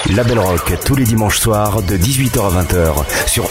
La Belle Rock tous les dimanches soirs de 18h à 20h sur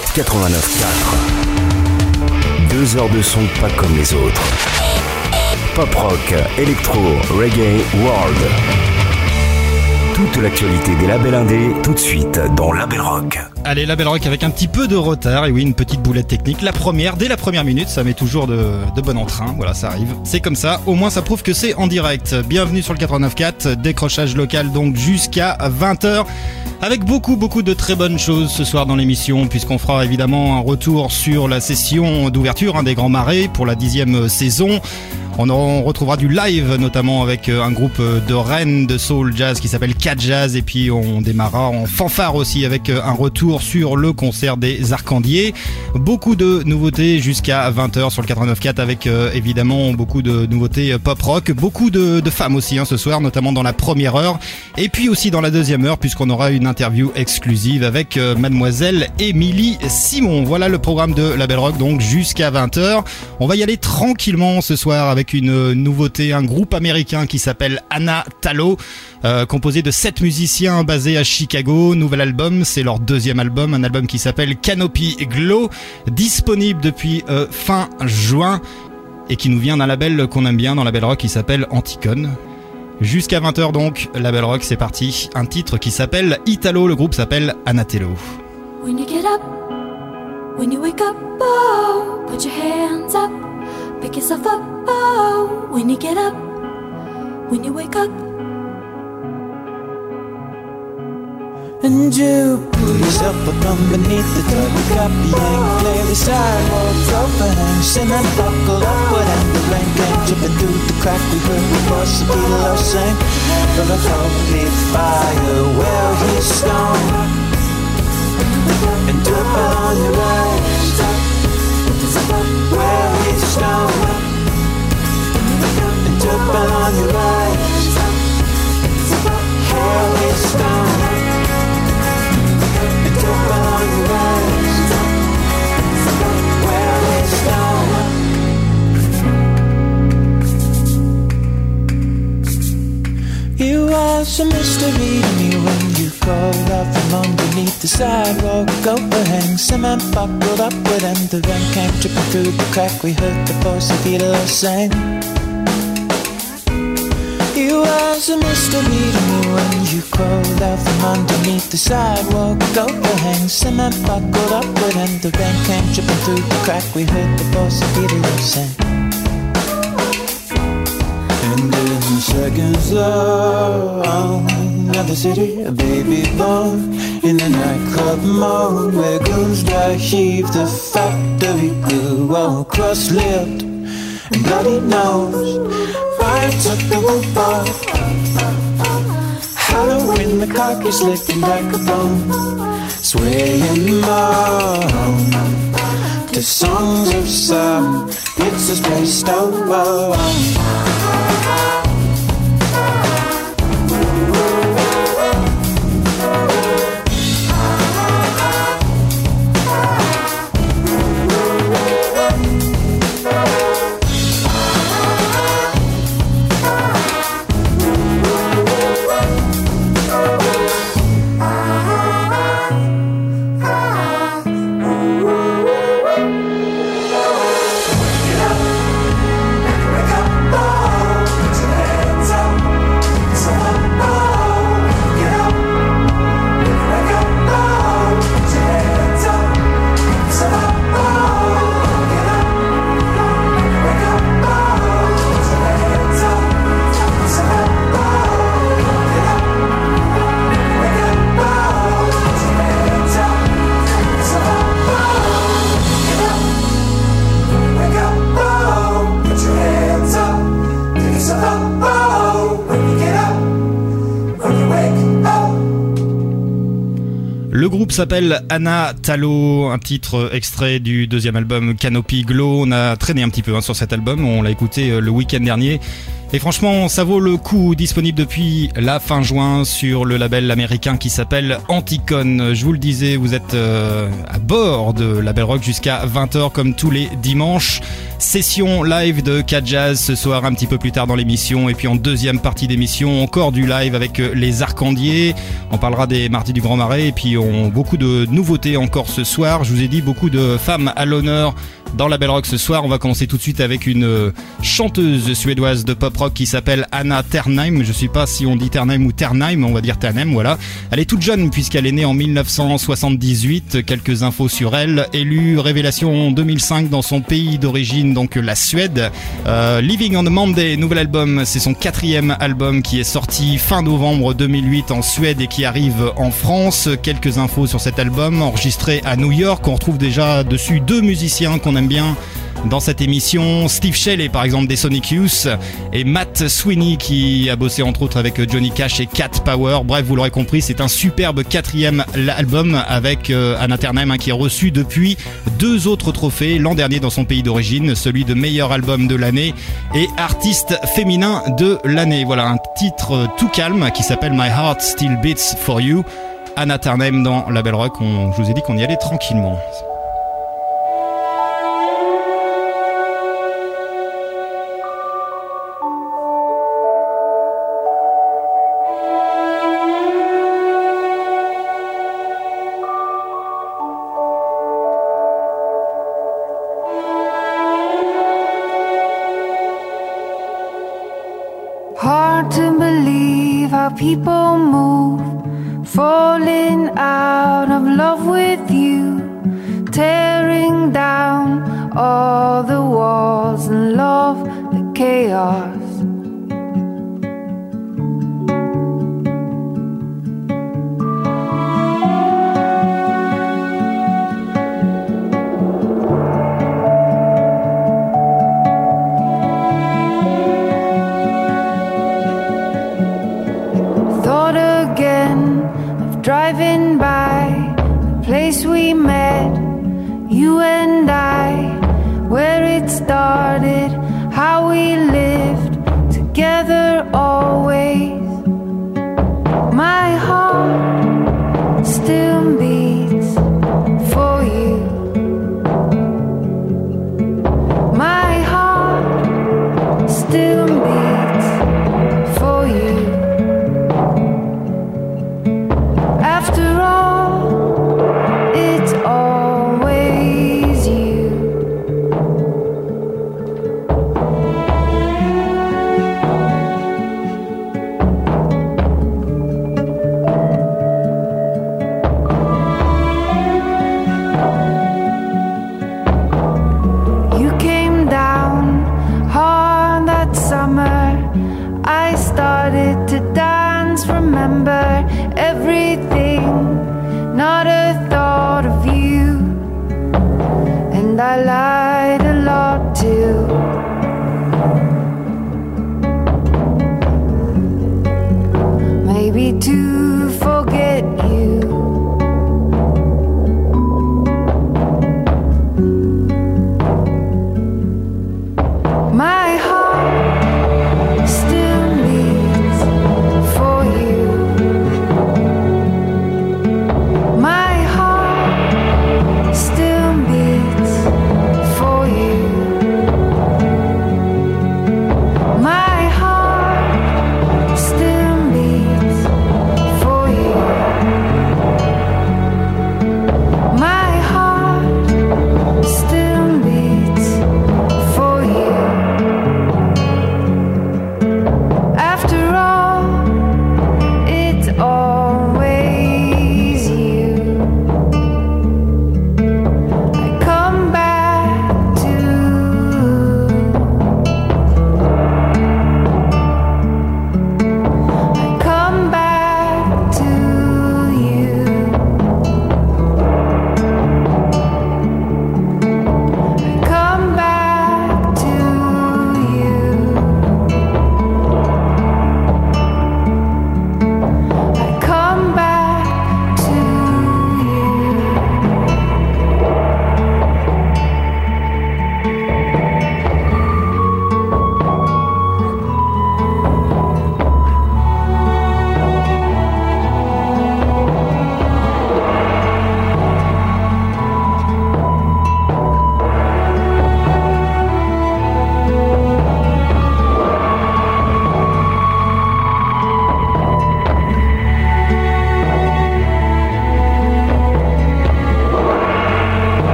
89.4. 2 heures de son pas comme les autres. Pop rock, électro, reggae, world. Toute l'actualité des labels indés, tout de suite dans La Belle Rock. Allez, La Belle Rock avec un petit peu de retard, et oui, une petite boulette technique. Dès la première minute, ça met toujours de bon entrain, voilà, ça arrive. C'est comme ça, au moins ça prouve que c'est en direct. Bienvenue sur le 89.4, décrochage local donc jusqu'à 20h. Avec beaucoup de très bonnes choses ce soir dans l'émission, puisqu'on fera évidemment un retour sur la session d'ouverture des Grands Marais pour la 10e saison. On retrouvera du live, notamment avec un groupe de Rennes de soul jazz qui s'appelle Cat Jazz, et puis on démarrera en fanfare aussi avec un retour sur le concert des Arcandiers. Beaucoup de nouveautés jusqu'à 20h sur le 89.4 avec évidemment beaucoup de nouveautés pop rock, beaucoup de femmes aussi ce soir, notamment dans la première heure, et puis aussi dans la deuxième heure, puisqu'on aura une interview exclusive avec mademoiselle Émilie Simon. Voilà le programme de La Belle Rock, donc jusqu'à 20h. On va y aller tranquillement ce soir avec une nouveauté, un groupe américain qui s'appelle Anna Tallow, composé de 7 musiciens basés à Chicago. Nouvel album, c'est leur 2e album, un album qui s'appelle Canopy Glow, disponible depuis fin juin et qui nous vient d'un label qu'on aime bien dans La Belle Rock qui s'appelle Anticon. Jusqu'à 20h donc, La Belle Rock, c'est parti. Un titre qui s'appelle Italo, le groupe s'appelle Anna Tallow. When you get up, when you wake up, oh, put your hands up, pick yourself up, oh, when you get up, when you wake up. And you pull yourself up underneath the tub, copy and play the sidewalk overhang, cement buckled upward and the rain came dripping through the crack. We heard the voice of Peter Love sing from a holy fire. Well, he's stoned and dripping on your eyes. Well, he's stoned and dripping on your eyes. Hell, he's stoned and dripping on your eyes. Well, he's stoned. You was a mystery to me when you crawled out from underneath the sidewalk overhang, cement buckled upward and the rain came dripping through the crack. We heard the voice of Peter Love sing. You was a mystery to me when you crawled out from underneath the sidewalk overhang, cement buckled upward and the rain came dripping through the crack. We heard the voice of Peter Love sing. And in seconds of another city, a baby born in a nightclub mode where goons dry heave the factory glue, all cross-lipped and bloody nose. Fire took the roof off, Halloween the cock is licking like a bone, swaying moan to songs of some pizzas placed over. Le groupe s'appelle Anna Tallow, un titre extrait du 2e album Canopy Glow. On a traîné un petit peu sur cet album, on l'a écouté le week-end dernier. Et franchement, ça vaut le coup, disponible depuis la fin juin sur le label américain qui s'appelle Anticon. Je vous le disais, vous êtes à bord de Label Rock jusqu'à 20h comme tous les dimanches. Session live de K-Jazz ce soir un petit peu plus tard dans l'émission. Et puis en deuxième partie d'émission, encore du live avec les Arcandiers. On parlera des Mardis du Grand Marais et puis beaucoup de nouveautés encore ce soir. Je vous ai dit beaucoup de femmes à l'honneur dans Label Rock ce soir. On va commencer tout de suite avec une chanteuse suédoise de pop rock qui s'appelle Anna Ternheim. Je sais pas si on dit Ternheim ou Ternheim, on va dire Ternheim, voilà. Elle est toute jeune puisqu'elle est née en 1978. Quelques infos sur elle. Élue révélation en 2005 dans son pays d'origine, donc la Suède. Living on a Monday, nouvel album. C'est son 4e album qui est sorti fin novembre 2008 en Suède et qui arrive en France. Quelques infos sur cet album, enregistré à New York. On retrouve déjà dessus 2 musiciens qu'on aime bien dans cette émission, Steve Shelley par exemple des Sonic Youth et Matt Sweeney qui a bossé entre autres avec Johnny Cash et Cat Power. Bref, vous l'aurez compris, c'est un superbe 4e album avec Anna Ternheim qui a reçu depuis 2 autres trophées l'an dernier dans son pays d'origine, celui de meilleur album de l'année et artiste féminin de l'année. Voilà un titre tout calme qui s'appelle My Heart Still Beats For You. Anna Ternheim dans Label Rock, je vous ai dit qu'on y allait tranquillement. People move, falling out of love with you, tearing down all the walls and love the chaos. Driving by the place we met, you and I, where it started, how we lived together always. My heart still beats for you. My heart still beats for you. After all, it's always you. You came down hard that summer. I started to dance, remember everything, not a thought of you. And I lied a lot too. Maybe to forget you. My heart still beats for you. My heart still beats for you. My heart still beats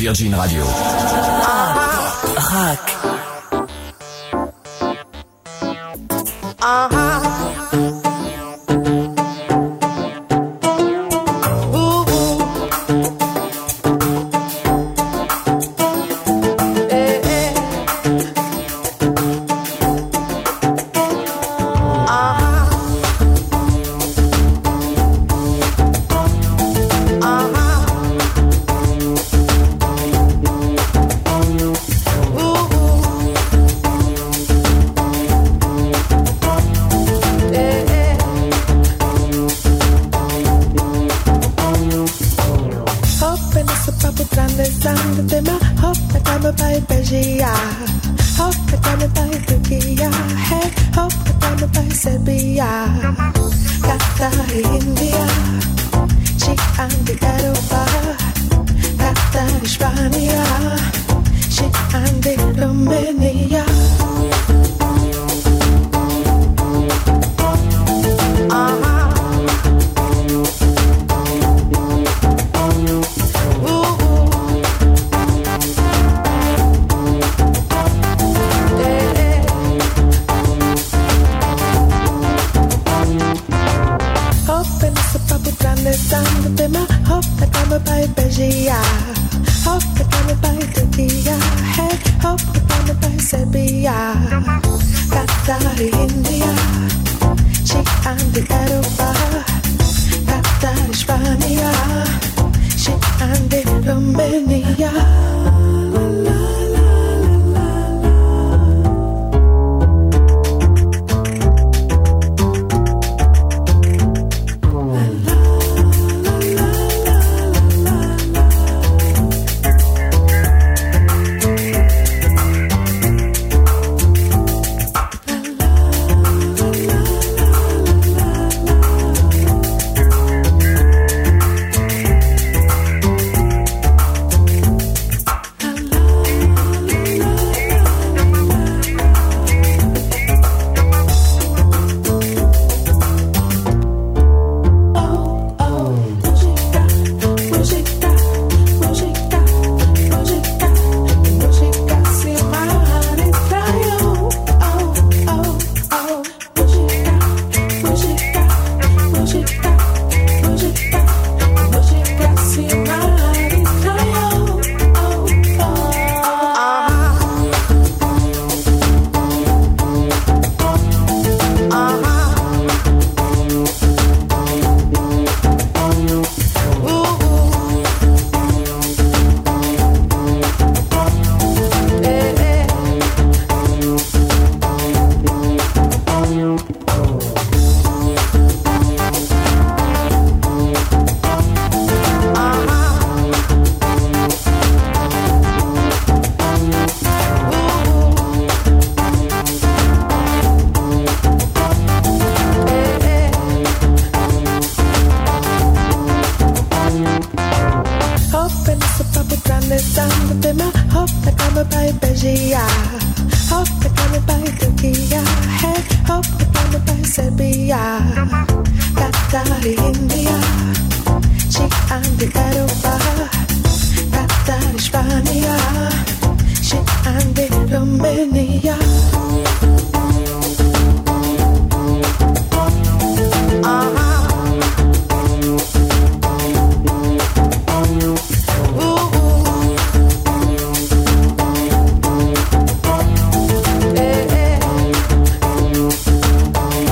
Virgin Radio. Rock.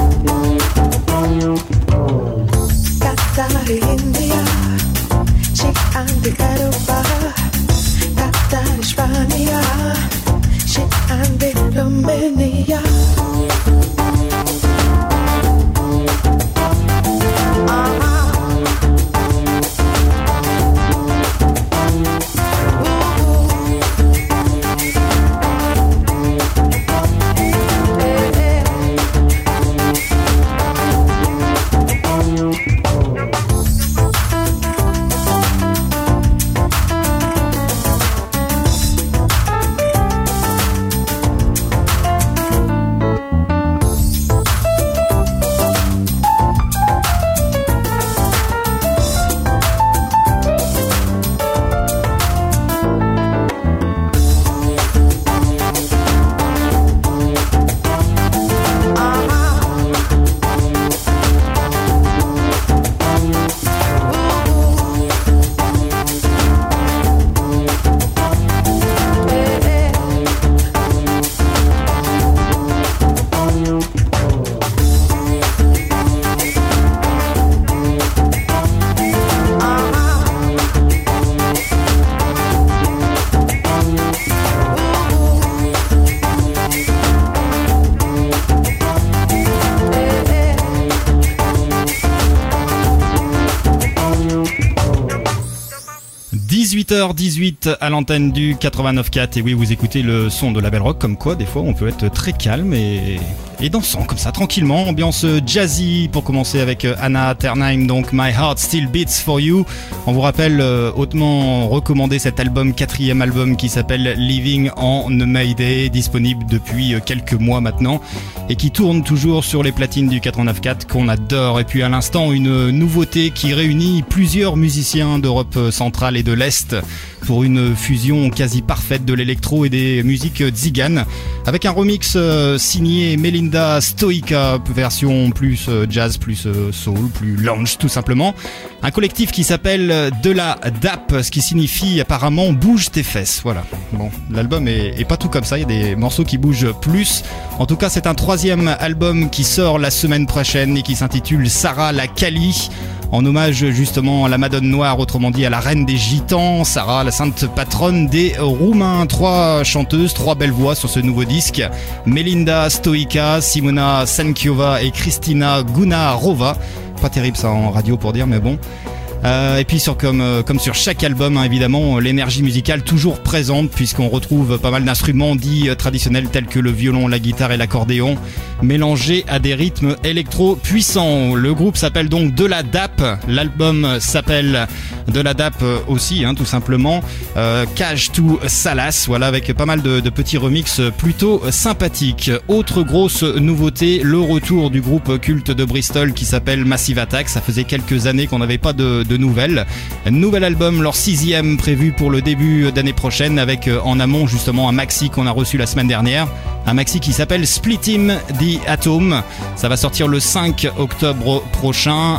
India, she 18h18 à l'antenne du 89.4. Et oui, vous écoutez le son de Label Rock, comme quoi des fois on peut être très calme et dansant comme ça, tranquillement. Ambiance jazzy pour commencer avec Anna Ternheim, donc My Heart Still Beats For You. On vous rappelle hautement recommandé cet album, 4e album qui s'appelle Living on a Mayday, disponible depuis quelques mois maintenant et qui tourne toujours sur les platines du 89.4 qu'on adore. Et puis à l'instant, une nouveauté qui réunit plusieurs musiciens d'Europe centrale et de l'Est pour une fusion quasi parfaite de l'électro et des musiques tziganes, avec un remix signé Melinda Stoica, version plus jazz, plus soul, plus lounge tout simplement. Un collectif qui s'appelle De la DAP, ce qui signifie apparemment bouge tes fesses. Voilà. Bon, l'album est pas tout comme ça, il y a des morceaux qui bougent plus. En tout cas, c'est un 3e album qui sort la semaine prochaine et qui s'intitule Sarah la Kali, en hommage justement à la Madone Noire, autrement dit à la reine des gitans, Sarah, la sainte patronne des Roumains. 3 chanteuses, 3 belles voix sur ce nouveau disque. Melinda Stoica, Simona Sankiova et Kristina Gunarova. Pas terrible ça en radio pour dire, mais bon. Et puis comme sur chaque album, hein, évidemment, l'énergie musicale toujours présente, puisqu'on retrouve pas mal d'instruments dits traditionnels tels que le violon, la guitare et l'accordéon, mélangés à des rythmes électro puissants. Le groupe s'appelle donc De la DAP, l'album s'appelle De la DAP aussi, hein, tout simplement. Cage to Salas, voilà, avec pas mal de petits remixes plutôt sympathiques. Autre grosse nouveauté, le retour du groupe culte de Bristol qui s'appelle Massive Attack. Ça faisait quelques années qu'on n'avait pas de nouvelles. Nouvel album, leur 6e, prévu pour le début d'année prochaine, avec en amont justement un maxi qu'on a reçu la semaine dernière. Un maxi qui s'appelle Split Him the Atom. Ça va sortir le 5 octobre prochain.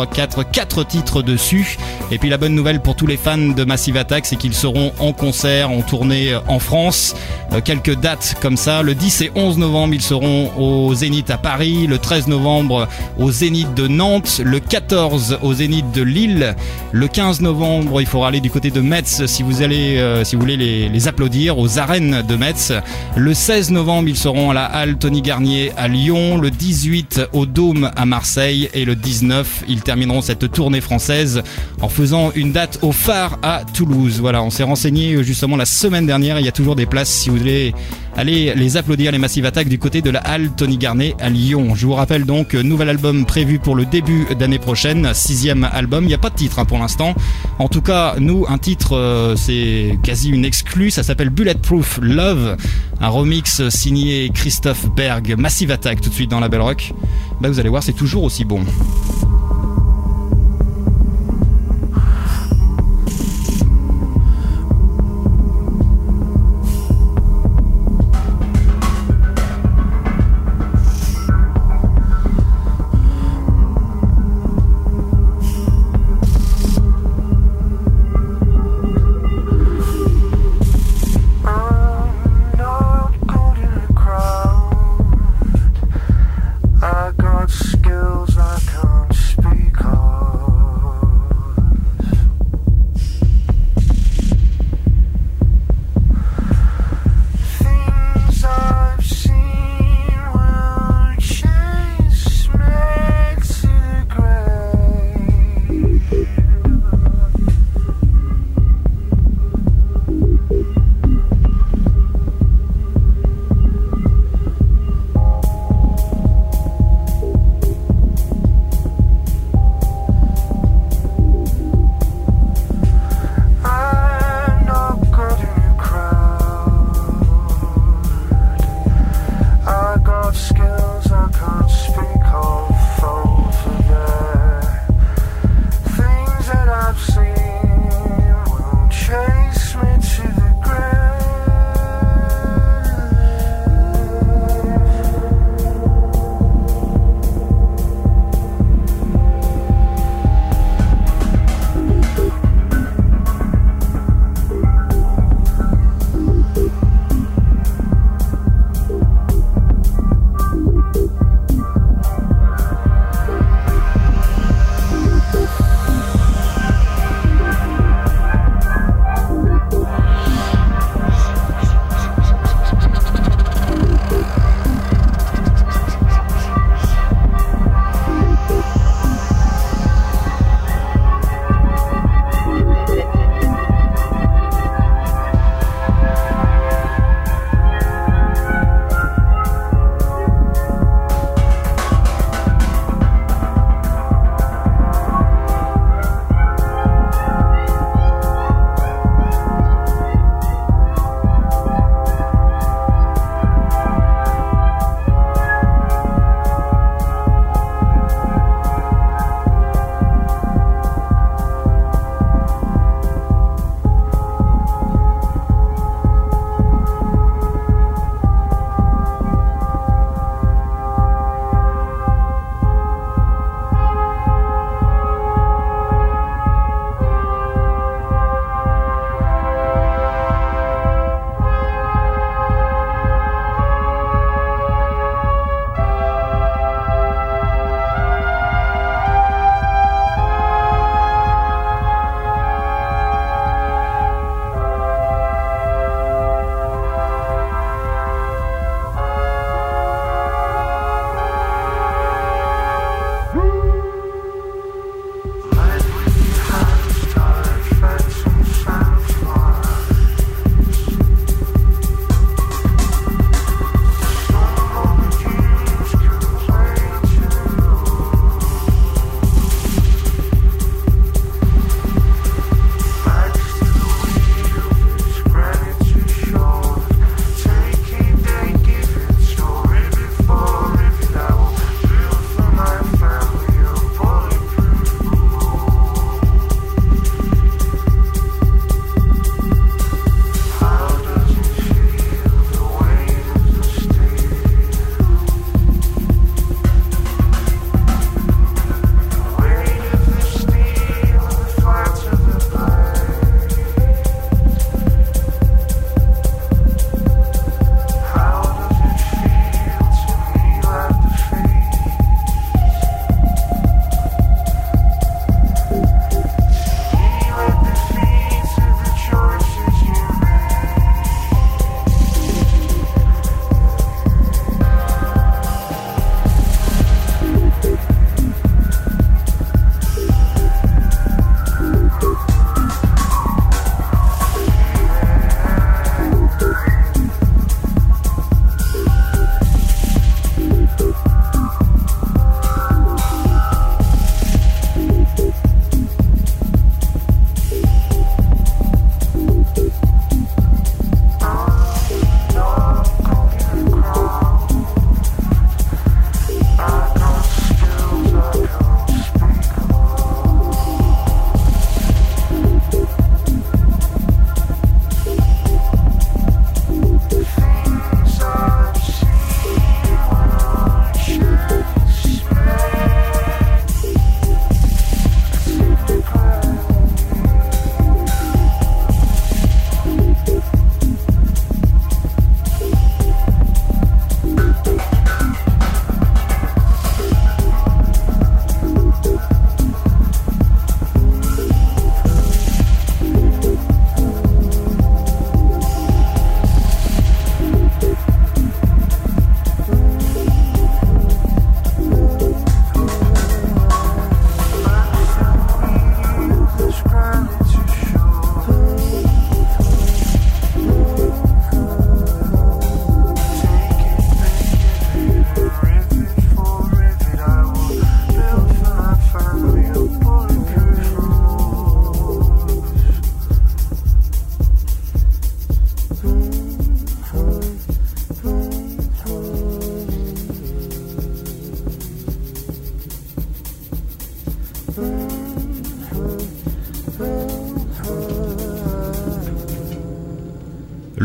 4 titres dessus. Et puis la bonne nouvelle pour tous les fans de Massive Attack, c'est qu'ils seront en concert, en tournée en France. Quelques dates comme ça. Le 10 et 11 novembre, ils seront au Zénith à Paris. Le 13 novembre, au Zénith de Nantes. Le 14 au Zénith de Lille. Le 15 novembre, il faudra aller du côté de Metz si vous voulez les applaudir aux arènes de Metz. Le 16 novembre, ils seront à la Halle Tony Garnier à Lyon. Le 18 au Dôme à Marseille. Et le 19, ils termineront cette tournée française en faisant une date au Phare à Toulouse. Voilà, on s'est renseigné justement la semaine dernière. Il y a toujours des places si vous voulez aller les applaudir, les Massive Attack, du côté de la Halle Tony Garnier à Lyon. Je vous rappelle donc, nouvel album prévu pour le début d'année prochaine, 6e album. Il n'y a pas de titre hein, pour l'instant. En tout cas, nous, un titre, c'est quasi une exclue. Ça s'appelle Bulletproof Love, un remix signé Christophe Berg. Massive Attack tout de suite dans Label Rock. Bah, vous allez voir, c'est toujours aussi bon. Skills I can't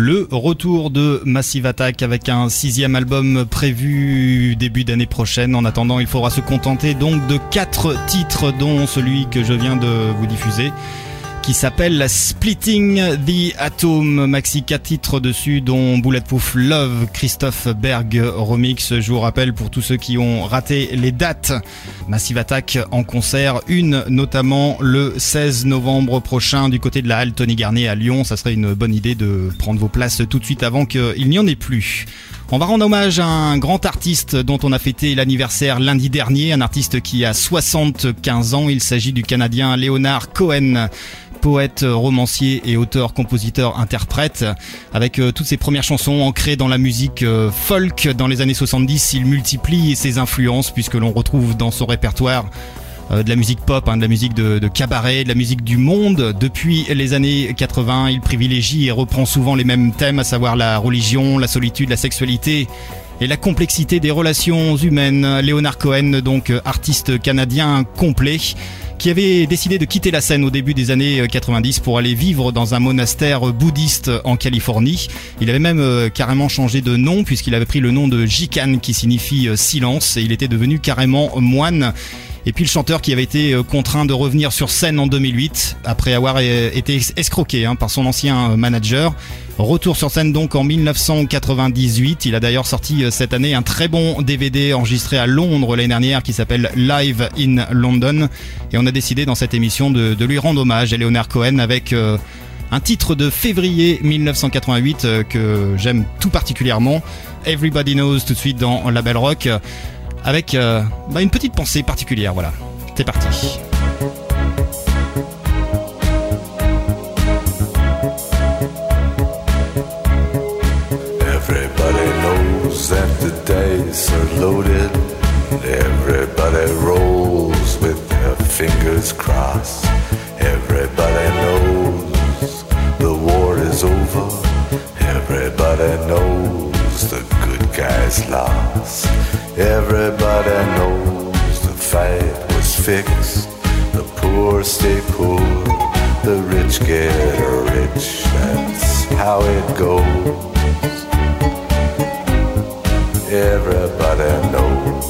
Le retour de Massive Attack avec un 6e album prévu début d'année prochaine. En attendant, il faudra se contenter donc de 4 titres, dont celui que je viens de vous diffuser, qui s'appelle Splitting the Atom. Maxi 4 titres dessus, dont Bulletproof Love, Christophe Berg remix. Je vous rappelle, pour tous ceux qui ont raté les dates, Massive Attack en concert, une notamment le 16 novembre prochain du côté de la halle Tony Garnier à Lyon. Ça serait une bonne idée de prendre vos places tout de suite avant qu'il n'y en ait plus. On va rendre hommage à un grand artiste dont on a fêté l'anniversaire lundi dernier, un artiste qui a 75 ans. Il s'agit du Canadien Leonard Cohen, poète, romancier et auteur, compositeur, interprète. Avec toutes ses premières chansons ancrées dans la musique folk dans les années 70, il multiplie ses influences puisque l'on retrouve dans son répertoire de la musique pop, de la musique de cabaret, de la musique du monde. Depuis les années 80, il privilégie et reprend souvent les mêmes thèmes, à savoir la religion, la solitude, la sexualité et la complexité des relations humaines. Leonard Cohen, donc artiste canadien complet, qui avait décidé de quitter la scène au début des années 90 pour aller vivre dans un monastère bouddhiste en Californie. Il avait même carrément changé de nom puisqu'il avait pris le nom de Jikan, qui signifie silence, et il était devenu carrément moine. Et puis le chanteur qui avait été contraint de revenir sur scène en 2008 après avoir été escroqué par son ancien manager. Retour sur scène donc en 1998. Il a d'ailleurs sorti cette année un très bon DVD enregistré à Londres l'année dernière qui s'appelle Live in London. Et on a décidé dans cette émission de lui rendre hommage à Leonard Cohen avec un titre de février 1988 que j'aime tout particulièrement. Everybody Knows, tout de suite dans La Belle Rock, avec une petite pensée particulière. Voilà, c'est parti. Everybody knows that the dice are loaded. Everybody rolls with their fingers crossed. Everybody knows the war is over. Everybody knows the good guys lost. Everybody knows the fight was fixed. The poor stay poor, the rich get rich. That's how it goes. Everybody knows.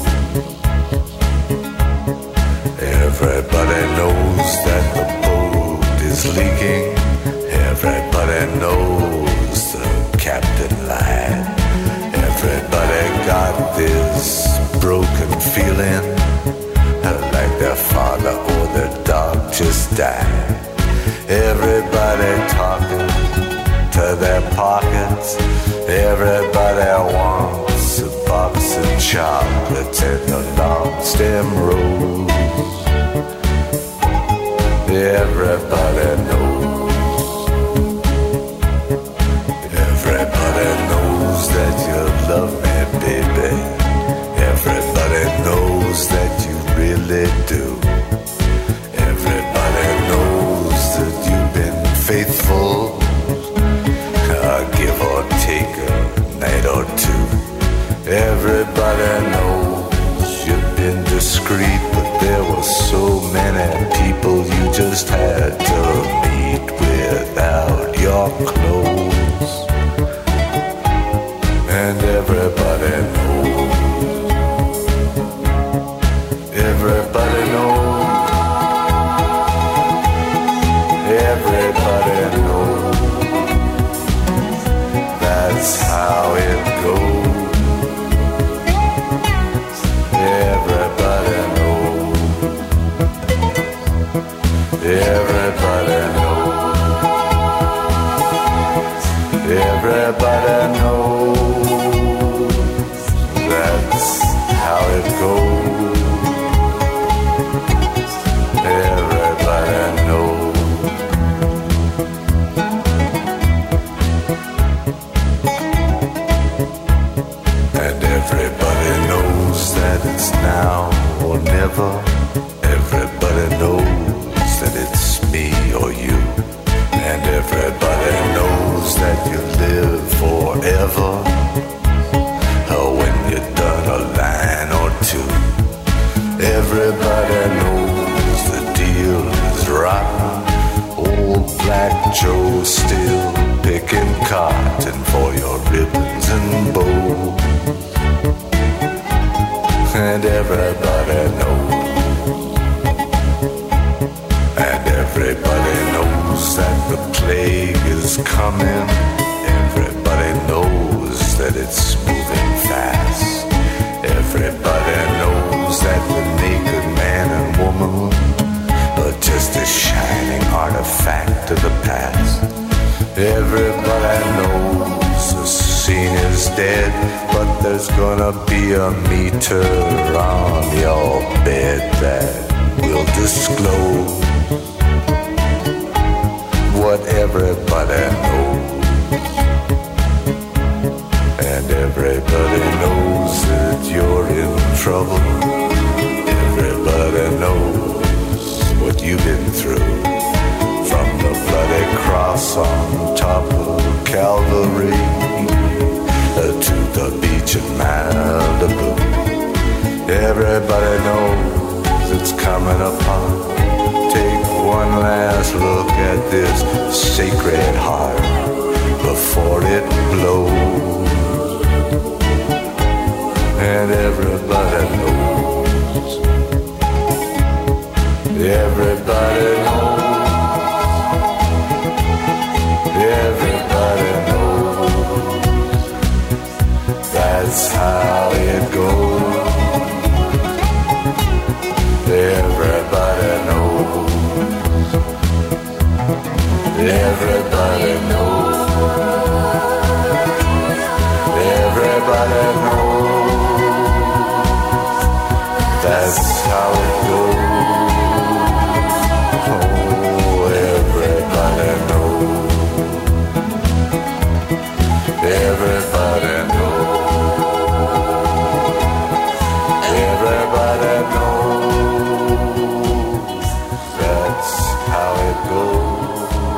Everybody knows that the boat is leaking. Everybody knows the captain lied. Everybody got this broken feeling like their father or their dog just died. Everybody talking to their pockets. Everybody wants a box of chocolates and a long stem rose. Everybody knows. Everybody knows that you love me, baby. Everybody knows that you really do. Everybody knows that you've been faithful, give or take a night or two. Everybody knows you've been discreet, but there were so many people you just had to meet without your clothes. And everybody knows. Everybody knows. Everybody knows. That's how it goes. Everybody knows. Everybody knows. Everybody knows. That's how it goes. Everybody knows. And everybody knows that it's now or never. Everybody knows that it's me or you. And everybody knows that you live forever. When you're done a line or two. Everybody knows the deal is rotten. Old Black Joe still picking cotton. wanting for your ribbons and bows. And everybody knows. And everybody knows that the plague is coming. Everybody knows that it's moving fast. Everybody knows that the naked man and woman are just a shining artifact of the past. Everybody knows the scene is dead, but there's gonna be a meter on your bed that will disclose what everybody knows. And everybody knows that you're in trouble. Everybody knows what you've been through. From the bloody cross on top of Calvary to the beach in Malibu. Everybody knows it's coming apart. Take one last look at this sacred heart before it blows. And everybody knows. Everybody knows. Everybody knows. That's how it goes. Everybody knows. Everybody knows. Everybody knows. That's how it goes. Oh, everybody knows. Everybody knows. Everybody knows. That's how it goes.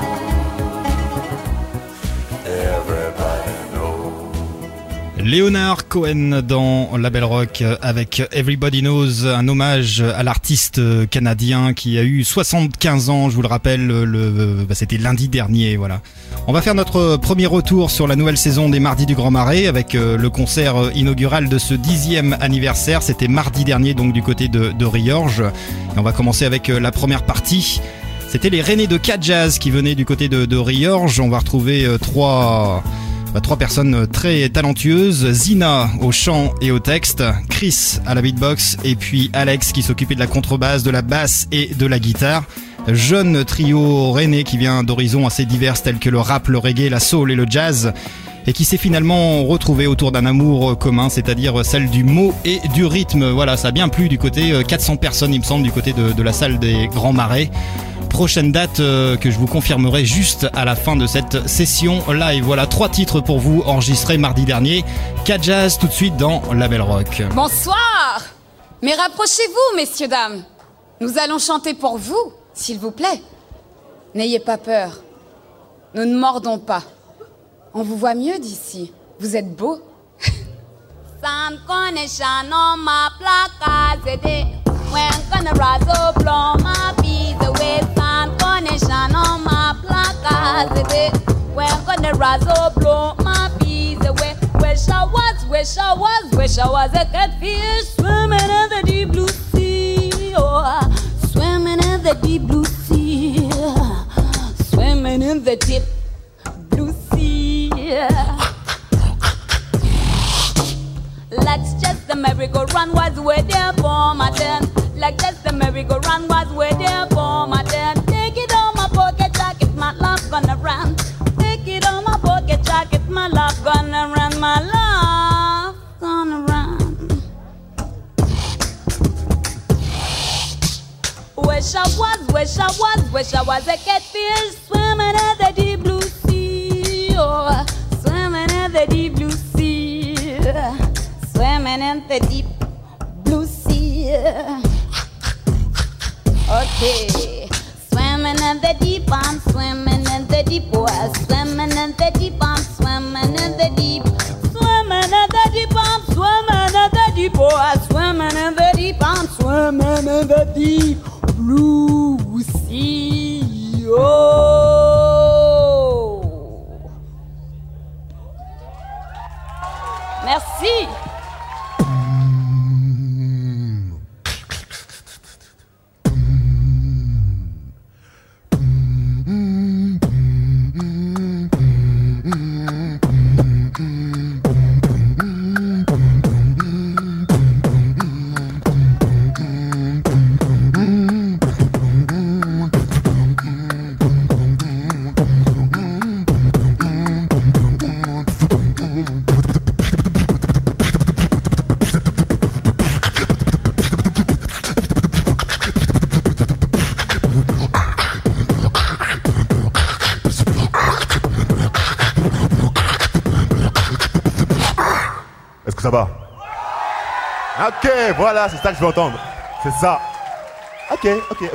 Everybody knows. Leonard Cohen dans La Belle Rock avec Everybody Knows, un hommage à l'artiste canadien qui a eu 75 ans, je vous le rappelle, c'était lundi dernier, voilà. On va faire notre premier retour sur la nouvelle saison des Mardis du Grand Marais avec le concert inaugural de ce 10e anniversaire. C'était mardi dernier, donc du côté de Riorges. Et on va commencer avec la première partie. C'était les Rennais de K-Jazz qui venaient du côté de Riorges. On va retrouver trois personnes très talentueuses. Zina au chant et au texte, Chris à la beatbox et puis Alex qui s'occupait de la contrebasse, de la basse et de la guitare. Jeune trio rennais qui vient d'horizons assez divers tels que le rap, le reggae, la soul et le jazz et qui s'est finalement retrouvé autour d'un amour commun, c'est-à-dire celle du mot et du rythme. Voilà, ça a bien plu du côté 400 personnes il me semble du côté de la salle des Grands Marais. Prochaine date que je vous confirmerai juste à la fin de cette session live. Voilà, 3 titres pour vous enregistrés mardi dernier. K-Jazz tout de suite dans La Belle Rock. Bonsoir. Mais rapprochez-vous, messieurs, dames. Nous allons chanter pour vous, s'il vous plaît. N'ayez pas peur. Nous ne mordons pas. On vous voit mieux d'ici. Vous êtes beau. San connection on my placard. When gonna razzle blow my bees away, sun connection on my placard. When gonna razzle blow my bees away. Wish I was a catfish swimming in the deep blue sea. Oh, swimming in the deep blue sea. Swimming in the deep blue sea. Let's just the merry-go-round was waiting for my turn. Like just the merry-go-round was waiting for my turn. Take it on my pocket jacket, my love gonna run. Take it on my pocket jacket, my love gonna run, my love gonna run. Wish I was a catfish swimming in the deep blue sea. Oh, swimming in the deep blue sea. Swimming in the deep blue sea. Okay. Swimming in the deep, I'm swimming in the deep. Oh, I'm swimming in the deep, I'm swimming in the deep. Swimming in the deep, I'm swimming in the deep. Oh, I'm swimming in the deep, I'm swimming in the deep blue sea. Oh. ça va? Ok, voilà, c'est ça que je veux entendre. C'est ça. Ok.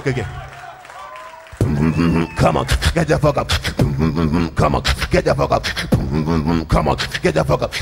Come on, get the fuck up. Come on, get the fuck up. Come on, get the fuck up.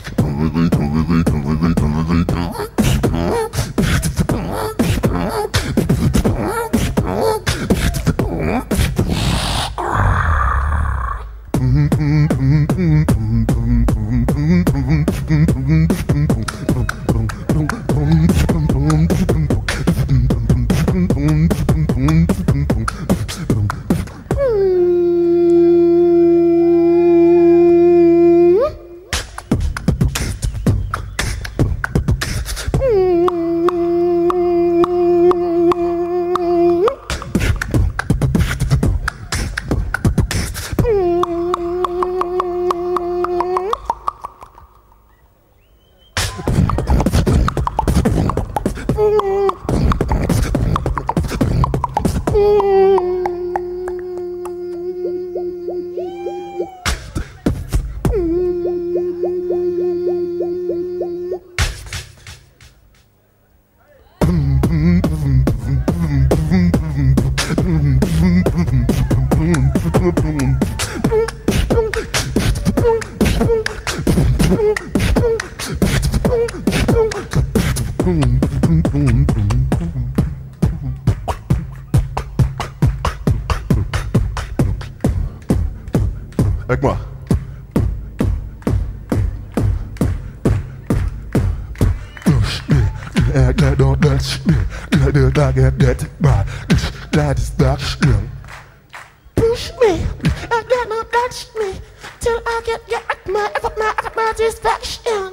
Avec moi. Push me, don't touch me till I get my satisfaction.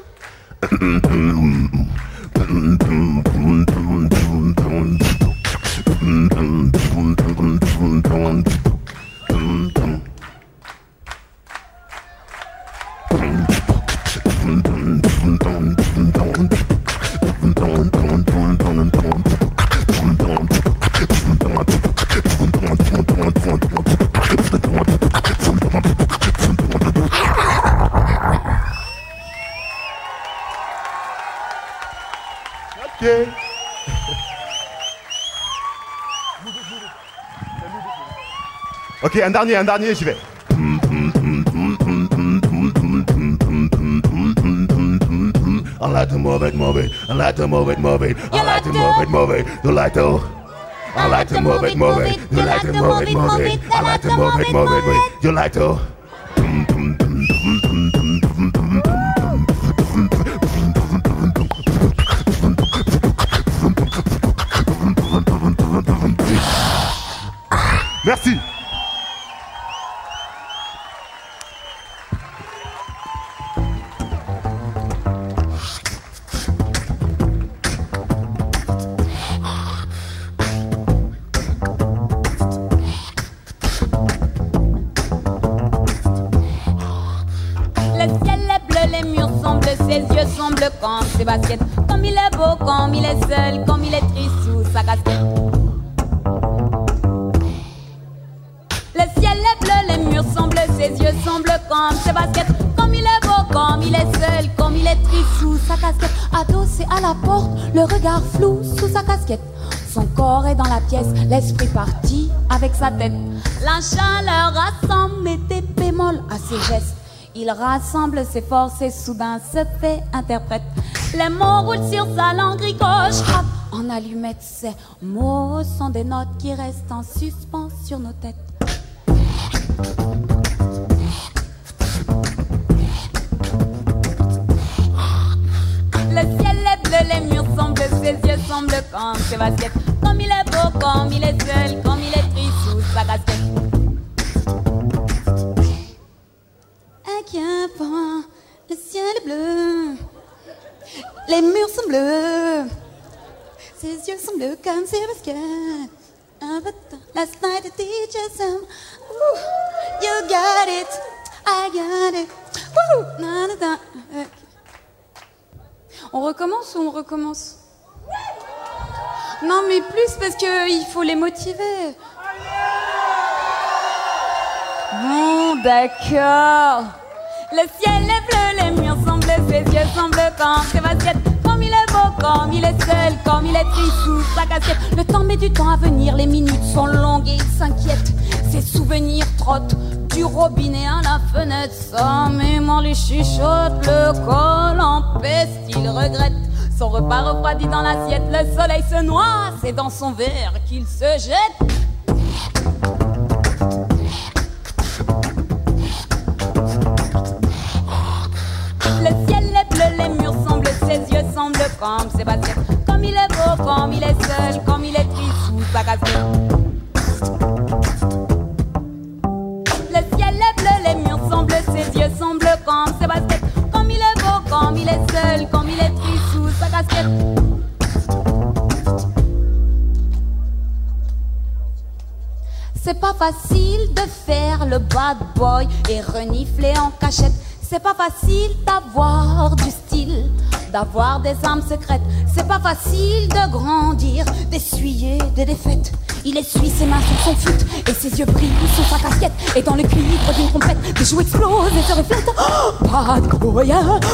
Ok, un dernier, j'y vais. I like to move it. I like to move it. I like to move it. You like to? I like to move it. You like to move it. I like to move it. You like to? Merci. Quand ses baskets, comme il est beau, comme il est seul, comme il est triste sous sa casquette. Le ciel est bleu, les murs sont bleus, ses yeux sont bleus comme ses baskets. Comme il est beau, comme il est seul, comme il est triste sous sa casquette. Adossé à la porte, le regard flou sous sa casquette. Son corps est dans la pièce, l'esprit parti avec sa tête. La chaleur rassemble, met des bémols à ses gestes. Il rassemble ses forces et soudain se fait interprète. Les mots roulent sur sa langue, ricoche, frappe en allumette. Ces mots sont des notes qui restent en suspens sur nos têtes. Le ciel est bleu, les murs sont bleus, ses yeux sont bleus comme ses baskets. Comme il est beau, comme il est seul, comme il est triste sous sa casquette. Le ciel est bleu, les murs sont bleus, ses yeux sont bleus comme ses baskets. Last night the teacher said, you got it, I got it. Na, na, na. On recommence ou on recommence? Non mais plus parce qu'il faut les motiver. Bon d'accord. Le ciel est bleu, les murs sont bleus, ses yeux sont bleus comme ses baskets. Comme il est beau, comme il est seul, comme il est triste sous sa casquette. Le temps met du temps à venir, les minutes sont longues et il s'inquiète. Ses souvenirs trottent du robinet à la fenêtre. Sa mémoire lui chuchote, le col en peste, il regrette. Son repas refroidi dans l'assiette, le soleil se noie, c'est dans son verre qu'il se jette. Le ciel est bleu, les murs sont bleus, ses yeux sont bleus comme ses baskets. Comme il est beau, comme il est seul, comme il est triste sous sa casquette. Le ciel est bleu, les murs sont bleus, ses yeux sont bleus comme ses baskets. Comme il est beau, comme il est seul, comme il est triste sous sa casquette. C'est pas facile de faire le bad boy et renifler en cachette. C'est pas facile d'avoir du style, d'avoir des âmes secrètes. C'est pas facile de grandir, d'essuyer des défaites. Il essuie ses mains sur son fut et ses yeux brillent sous sa casquette. Et dans le cuivre d'une trompette, des joues explosent et se reflètent. Oh, bad boy,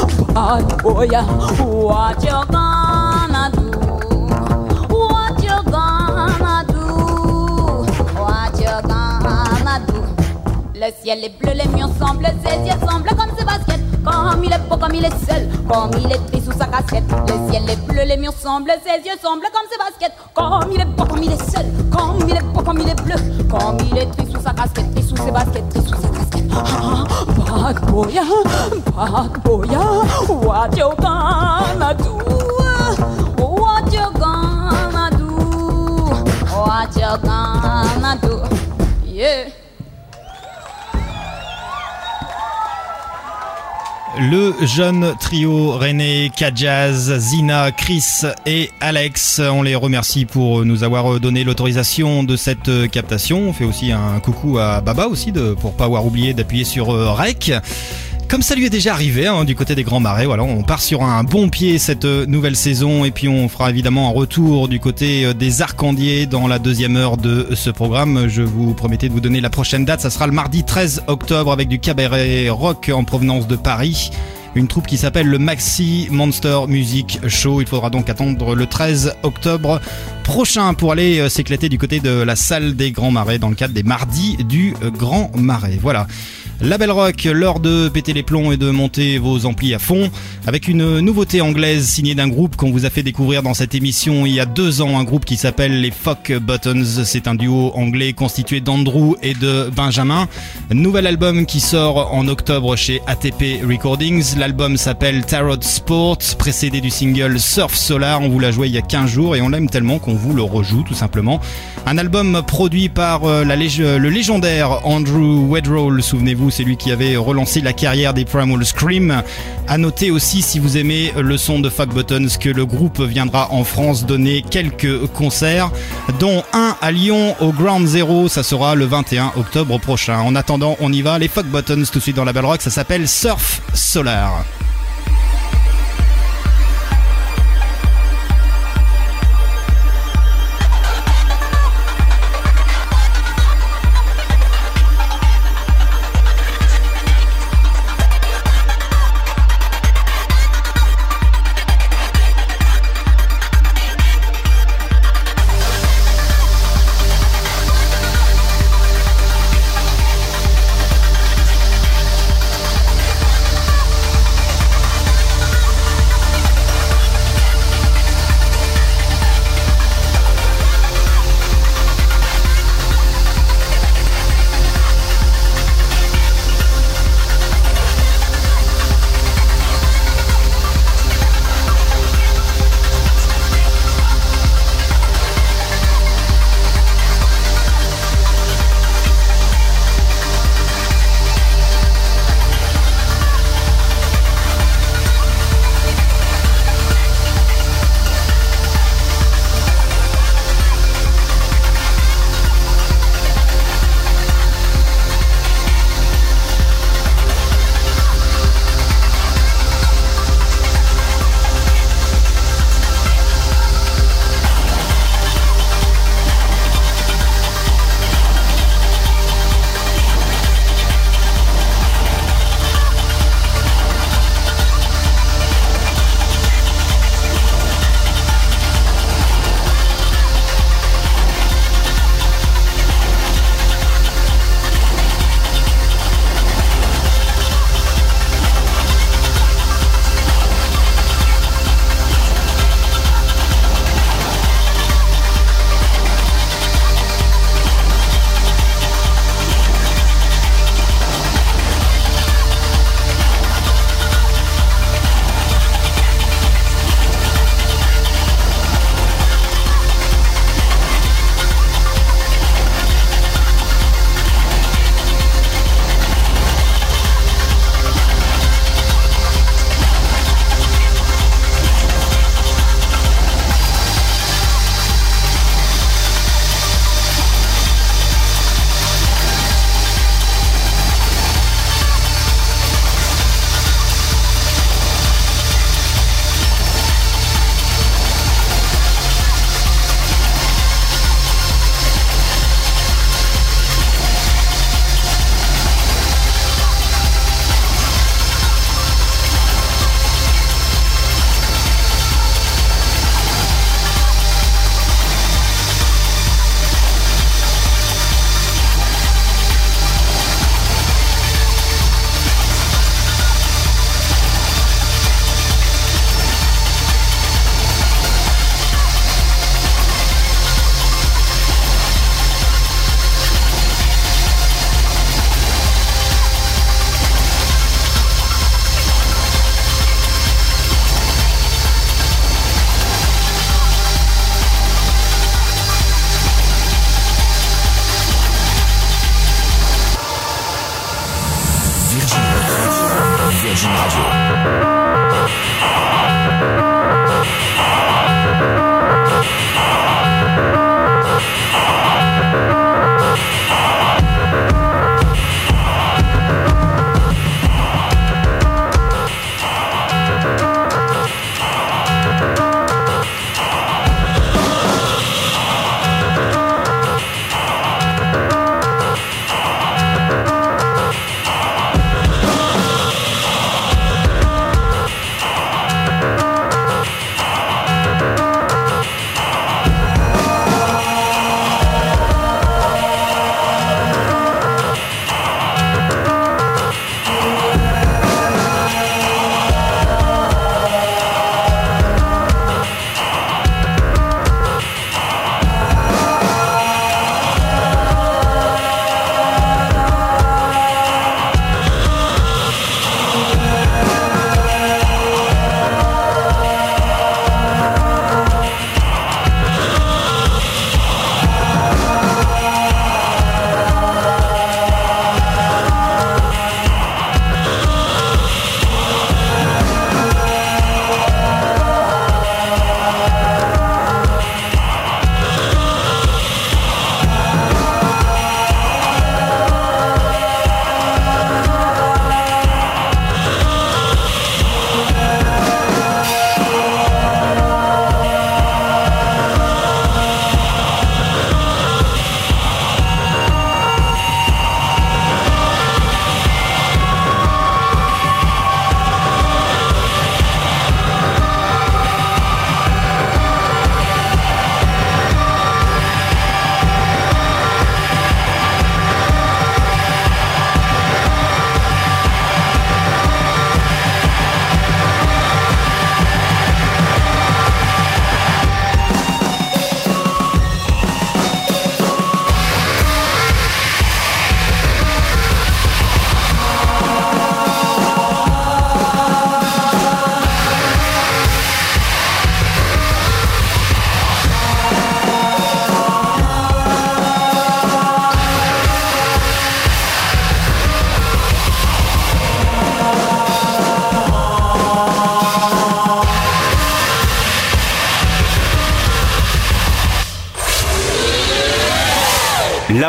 what you gonna do? What you gonna do? What you gonna do? Le ciel est bleu, les murs sont bleus, ses yeux sont bleus comme ses baskets. Comme il est beau, comme il est seul, comme il est triste sous sa casquette. Le ciel est bleu, les murs sont bleus, ses yeux sont bleus comme ses baskets. Comme il est beau, comme il est seul, comme il est beau, comme il est bleu, comme il est triste sous sa casquette, triste sous ses baskets, triste sous sa casquette. Ah, bad boy, what you gonna do? What you gonna do? What you gonna do? Yeah. Le jeune trio René, Kajaz, Zina, Chris et Alex, on les remercie pour nous avoir donné l'autorisation de cette captation. On fait aussi un coucou à Baba aussi pour pas avoir oublié d'appuyer sur Rec. Comme ça lui est déjà arrivé du côté des Grands Marais, voilà, on part sur un bon pied cette nouvelle saison et puis on fera évidemment un retour du côté des Arcandiers dans la deuxième heure de ce programme. Je vous promettais de vous donner la prochaine date, ça sera le mardi 13 octobre avec du cabaret rock en provenance de Paris. Une troupe qui s'appelle le Maxi Monster Music Show. Il faudra donc attendre le 13 octobre prochain pour aller s'éclater du côté de la salle des Grands Marais dans le cadre des mardis du Grand Marais. Voilà. La Belle Rock, l'heure de péter les plombs et de monter vos amplis à fond avec une nouveauté anglaise signée d'un groupe qu'on vous a fait découvrir dans cette émission il y a 2 ans, un groupe qui s'appelle les Fuck Buttons. C'est un duo anglais constitué d'Andrew et de Benjamin. Nouvel album qui sort en octobre chez ATP Recordings. L'album s'appelle Tarot Sport, précédé du single Surf Solar. On vous l'a joué il y a 15 jours et on l'aime tellement qu'on vous le rejoue tout simplement. Un album produit par le légendaire Andrew Wedroll, souvenez-vous, c'est lui qui avait relancé la carrière des Primal Scream. À noter aussi, si vous aimez le son de Fuck Buttons, que le groupe viendra en France donner quelques concerts, dont un à Lyon au Ground Zero, ça sera le 21 octobre prochain. En attendant, on y va, les Fuck Buttons tout de suite dans la Belle Rock, ça s'appelle Surf Solar.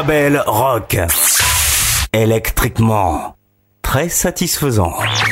label rock. Électriquement, très satisfaisant.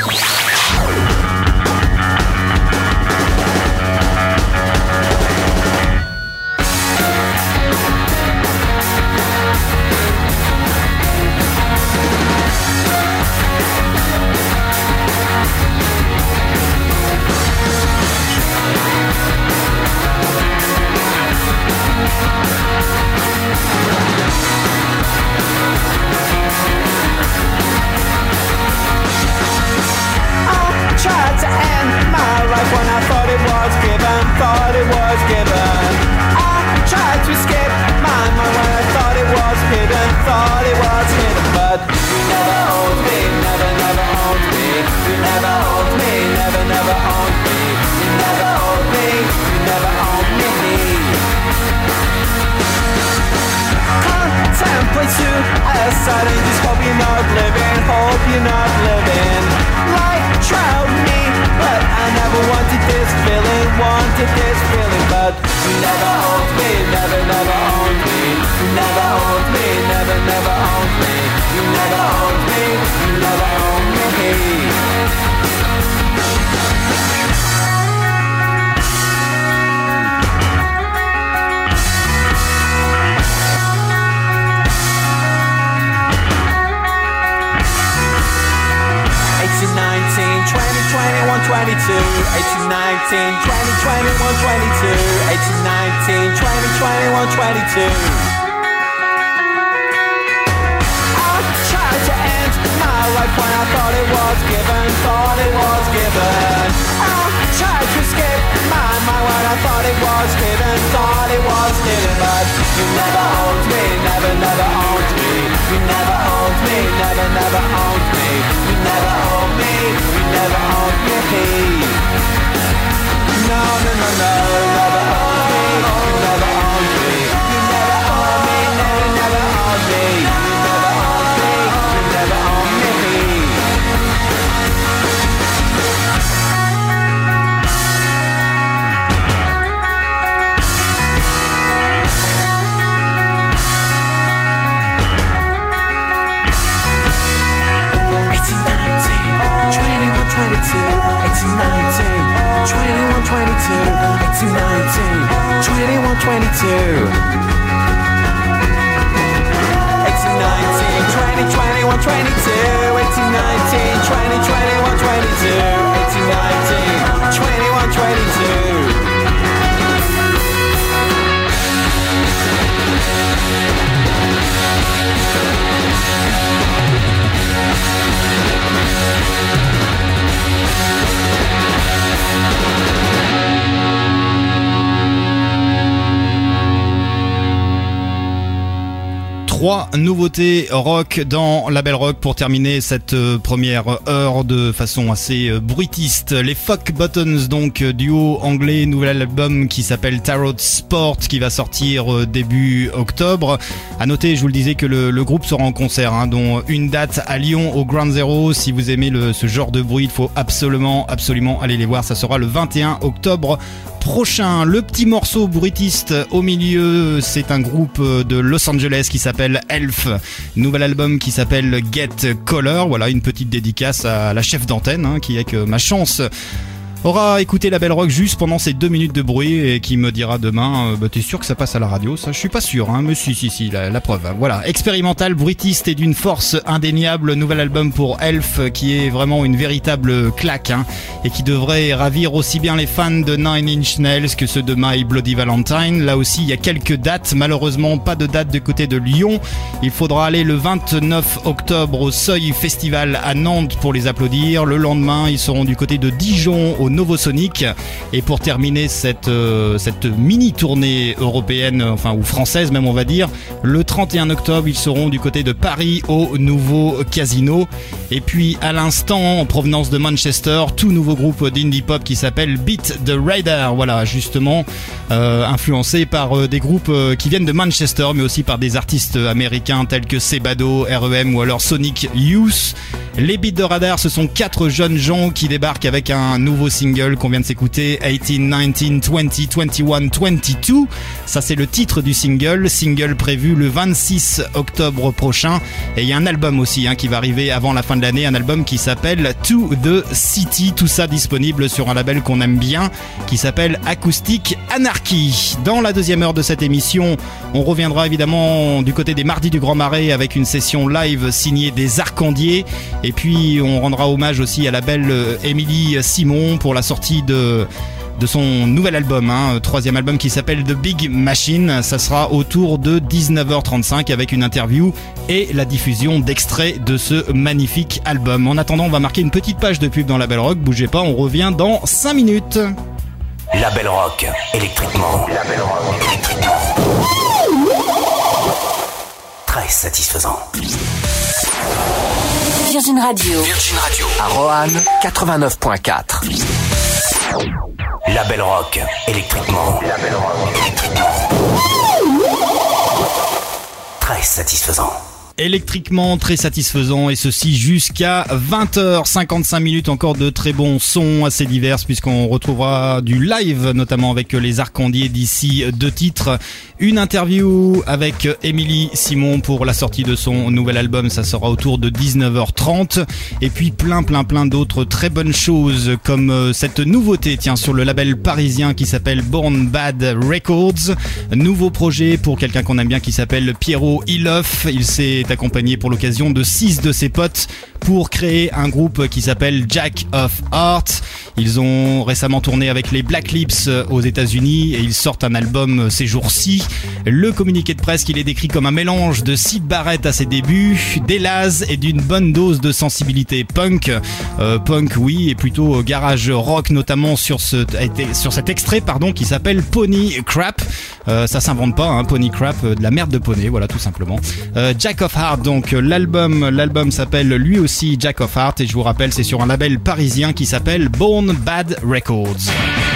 Trois nouveautés rock dans Label Rock pour terminer cette première heure de façon assez bruitiste. Les Fuck Buttons, donc duo anglais, nouvel album qui s'appelle Tarot Sport qui va sortir début octobre. À noter, je vous le disais, que le groupe sera en concert, dont une date à Lyon au Ground Zero. Si vous aimez ce genre de bruit, il faut absolument aller les voir. Ça sera le 21 octobre prochain. Le petit morceau bruitiste au milieu, c'est un groupe de Los Angeles qui s'appelle Elf. Nouvel album qui s'appelle Get Color. Voilà, une petite dédicace à la chef d'antenne qui, avec ma chance, aura écouté Label Rock juste pendant ces 2 minutes de bruit et qui me dira demain t'es sûr que ça passe à la radio? Ça, je suis pas sûr, mais si, la preuve. Voilà, expérimental, bruitiste et d'une force indéniable. Nouvel album pour Elf qui est vraiment une véritable claque et qui devrait ravir aussi bien les fans de Nine Inch Nails que ceux de My Bloody Valentine. Là aussi, il y a quelques dates, malheureusement pas de date du côté de Lyon. Il faudra aller le 29 octobre au Seuil Festival à Nantes pour les applaudir. Le lendemain, ils seront du côté de Dijon au Novosonic. Et pour terminer cette mini tournée européenne, ou française même, on va dire, le 31 octobre, ils seront du côté de Paris au Nouveau Casino. Et puis à l'instant, en provenance de Manchester, tout nouveau groupe d'indie pop qui s'appelle Beat the Raider. Voilà, justement influencé par des groupes qui viennent de Manchester, mais aussi par des artistes américains tels que Sebado, R.E.M. ou alors Sonic Youth. Les beats de Radar, ce sont 4 jeunes gens qui débarquent avec un nouveau single qu'on vient de s'écouter, 18, 19, 20, 21, 22. Ça, c'est le titre du single prévu le 26 octobre prochain. Et il y a un album aussi qui va arriver avant la fin de l'année, un album qui s'appelle To The City. Tout ça disponible sur un label qu'on aime bien, qui s'appelle Acoustic Anarchy. Dans la deuxième heure de cette émission, on reviendra évidemment du côté des Mardis du Grand Marais avec une session live signée des Arcandiers. Et puis on rendra hommage aussi à la belle Émilie Simon pour la sortie de son nouvel album, troisième album qui s'appelle The Big Machine. Ça sera autour de 19h35 avec une interview et la diffusion d'extraits de ce magnifique album. En attendant, on va marquer une petite page de pub dans Label Rock. Bougez pas, on revient dans 5 minutes. Label Rock, électriquement. Label Rock, électriquement. Très satisfaisant. Virgin Radio. À Roanne, 89.4. Label Rock, électriquement. Label Rock, électriquement. Très satisfaisant. Électriquement très satisfaisant, et ceci jusqu'à 20h55, encore de très bons sons assez divers, puisqu'on retrouvera du live notamment avec les Arcandiers d'ici 2 titres, une interview avec Émilie Simon pour la sortie de son nouvel album, ça sera autour de 19h30, et puis plein d'autres très bonnes choses comme cette nouveauté sur le label parisien qui s'appelle Born Bad Records, nouveau projet pour quelqu'un qu'on aime bien qui s'appelle Pierrot Iloff. Il s'est accompagné pour l'occasion de 6 de ses potes pour créer un groupe qui s'appelle Jack of Heart. Ils ont récemment tourné avec les Black Lips aux États-Unis et ils sortent un album ces jours-ci. Le communiqué de presse qu'il est décrit comme un mélange de Syd Barrett à ses débuts, d'Elaz et d'une bonne dose de sensibilité punk. Punk oui, et plutôt garage rock, notamment sur cet extrait qui s'appelle Pony Crap. Ça s'invente pas, Pony Crap, de la merde de poney, voilà tout simplement. Jack of Heart, donc l'album s'appelle lui aussi Jack of Heart, et je vous rappelle c'est sur un label parisien qui s'appelle Born Bad Records.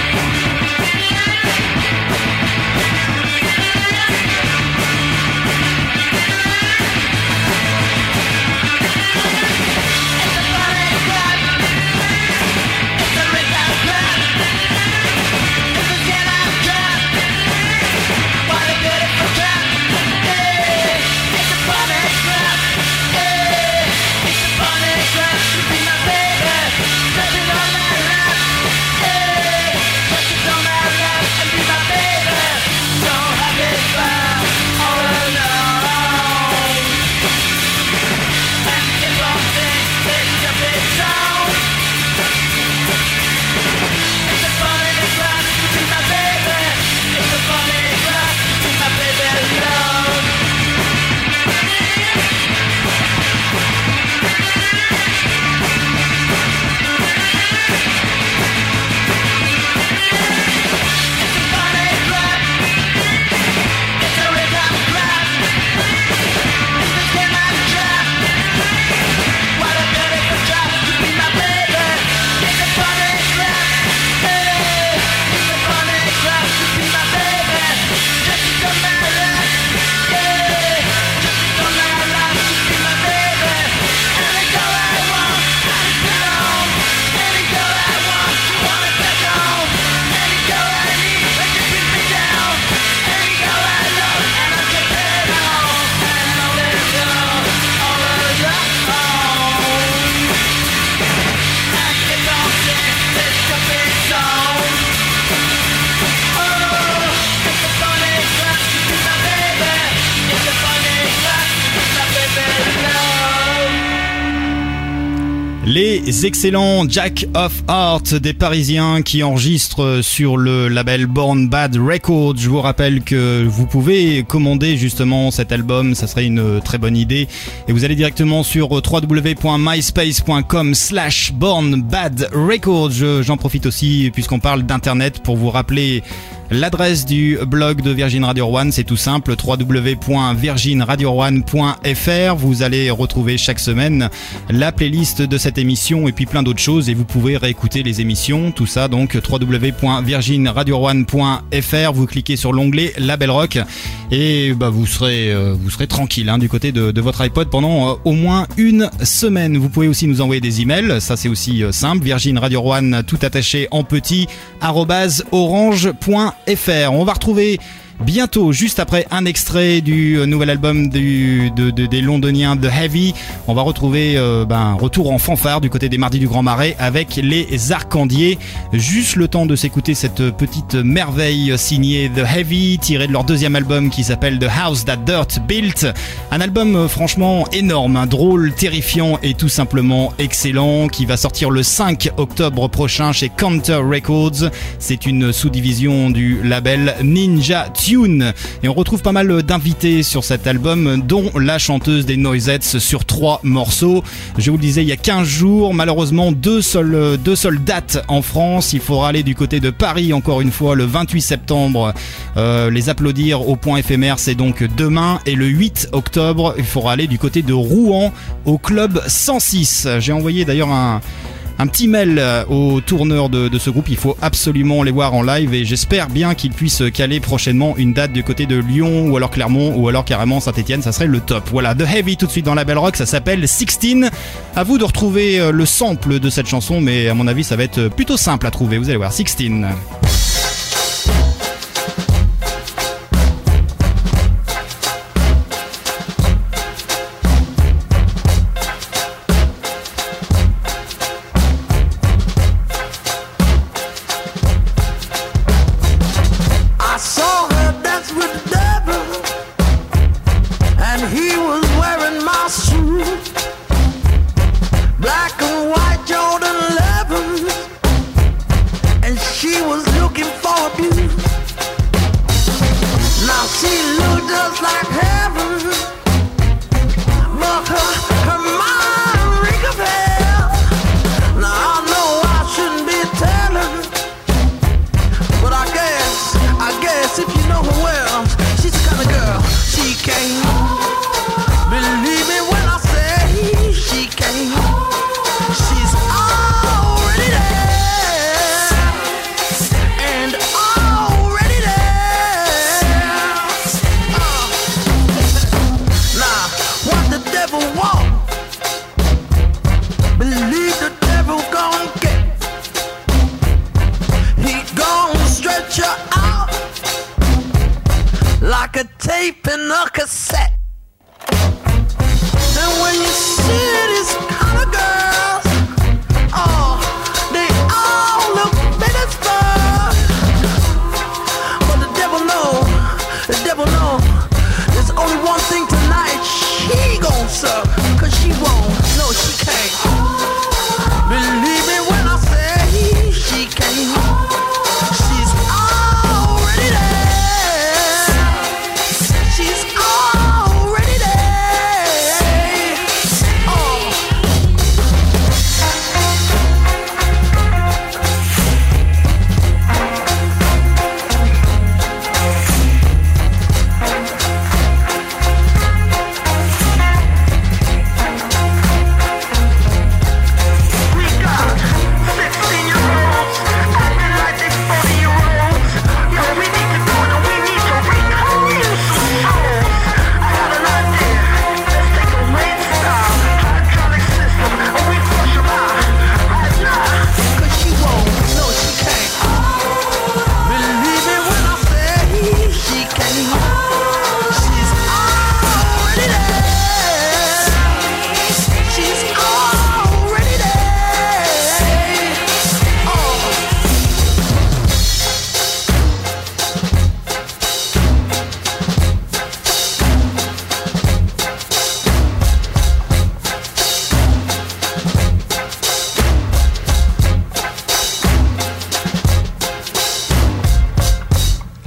Les excellents Jack of Heart des Parisiens qui enregistrent sur le label Born Bad Records. Je vous rappelle que vous pouvez commander justement cet album, ça serait une très bonne idée. Et vous allez directement sur www.myspace.com/Born Bad Records. J'en profite aussi puisqu'on parle d'internet pour vous rappeler L'adresse du blog de Virgin Radio One, c'est tout simple, www.virginradio1.fr. Vous allez retrouver chaque semaine la playlist de cette émission et puis plein d'autres choses, et vous pouvez réécouter les émissions, tout ça donc www.virginradio1.fr. Vous cliquez sur l'onglet Label Rock et vous serez tranquille du côté de votre iPod pendant au moins une semaine. Vous pouvez aussi nous envoyer des emails, ça c'est aussi simple, Virgin Radio One tout attaché en petit @orange.fr. On va retrouver bientôt, juste après un extrait du nouvel album des Londoniens The Heavy, on va retrouver un retour en fanfare du côté des Mardis du Grand Marais avec les Arcandiers. Juste le temps de s'écouter cette petite merveille signée The Heavy, tirée de leur deuxième album qui s'appelle The House That Dirt Built. Un album franchement énorme, drôle, terrifiant et tout simplement excellent, qui va sortir le 5 octobre prochain chez Counter Records. C'est une sous-division du label Ninja Tune. Et on retrouve pas mal d'invités sur cet album, dont la chanteuse des Noisettes sur 3 morceaux. Je vous le disais il y a 15 jours, malheureusement deux seules dates en France. Il faudra aller du côté de Paris encore une fois le 28 septembre. Les applaudir au point éphémère, c'est donc demain. Et le 8 octobre, il faudra aller du côté de Rouen au Club 106. J'ai envoyé d'ailleurs un petit mail au tourneur de ce groupe, il faut absolument les voir en live et j'espère bien qu'ils puissent caler prochainement une date du côté de Lyon ou alors Clermont ou alors carrément Saint-Etienne, ça serait le top. Voilà, The Heavy tout de suite dans la Belle Rock, ça s'appelle 16. À vous de retrouver le sample de cette chanson, mais à mon avis ça va être plutôt simple à trouver, vous allez voir, 16. Black and white Jordan 11, and she was looking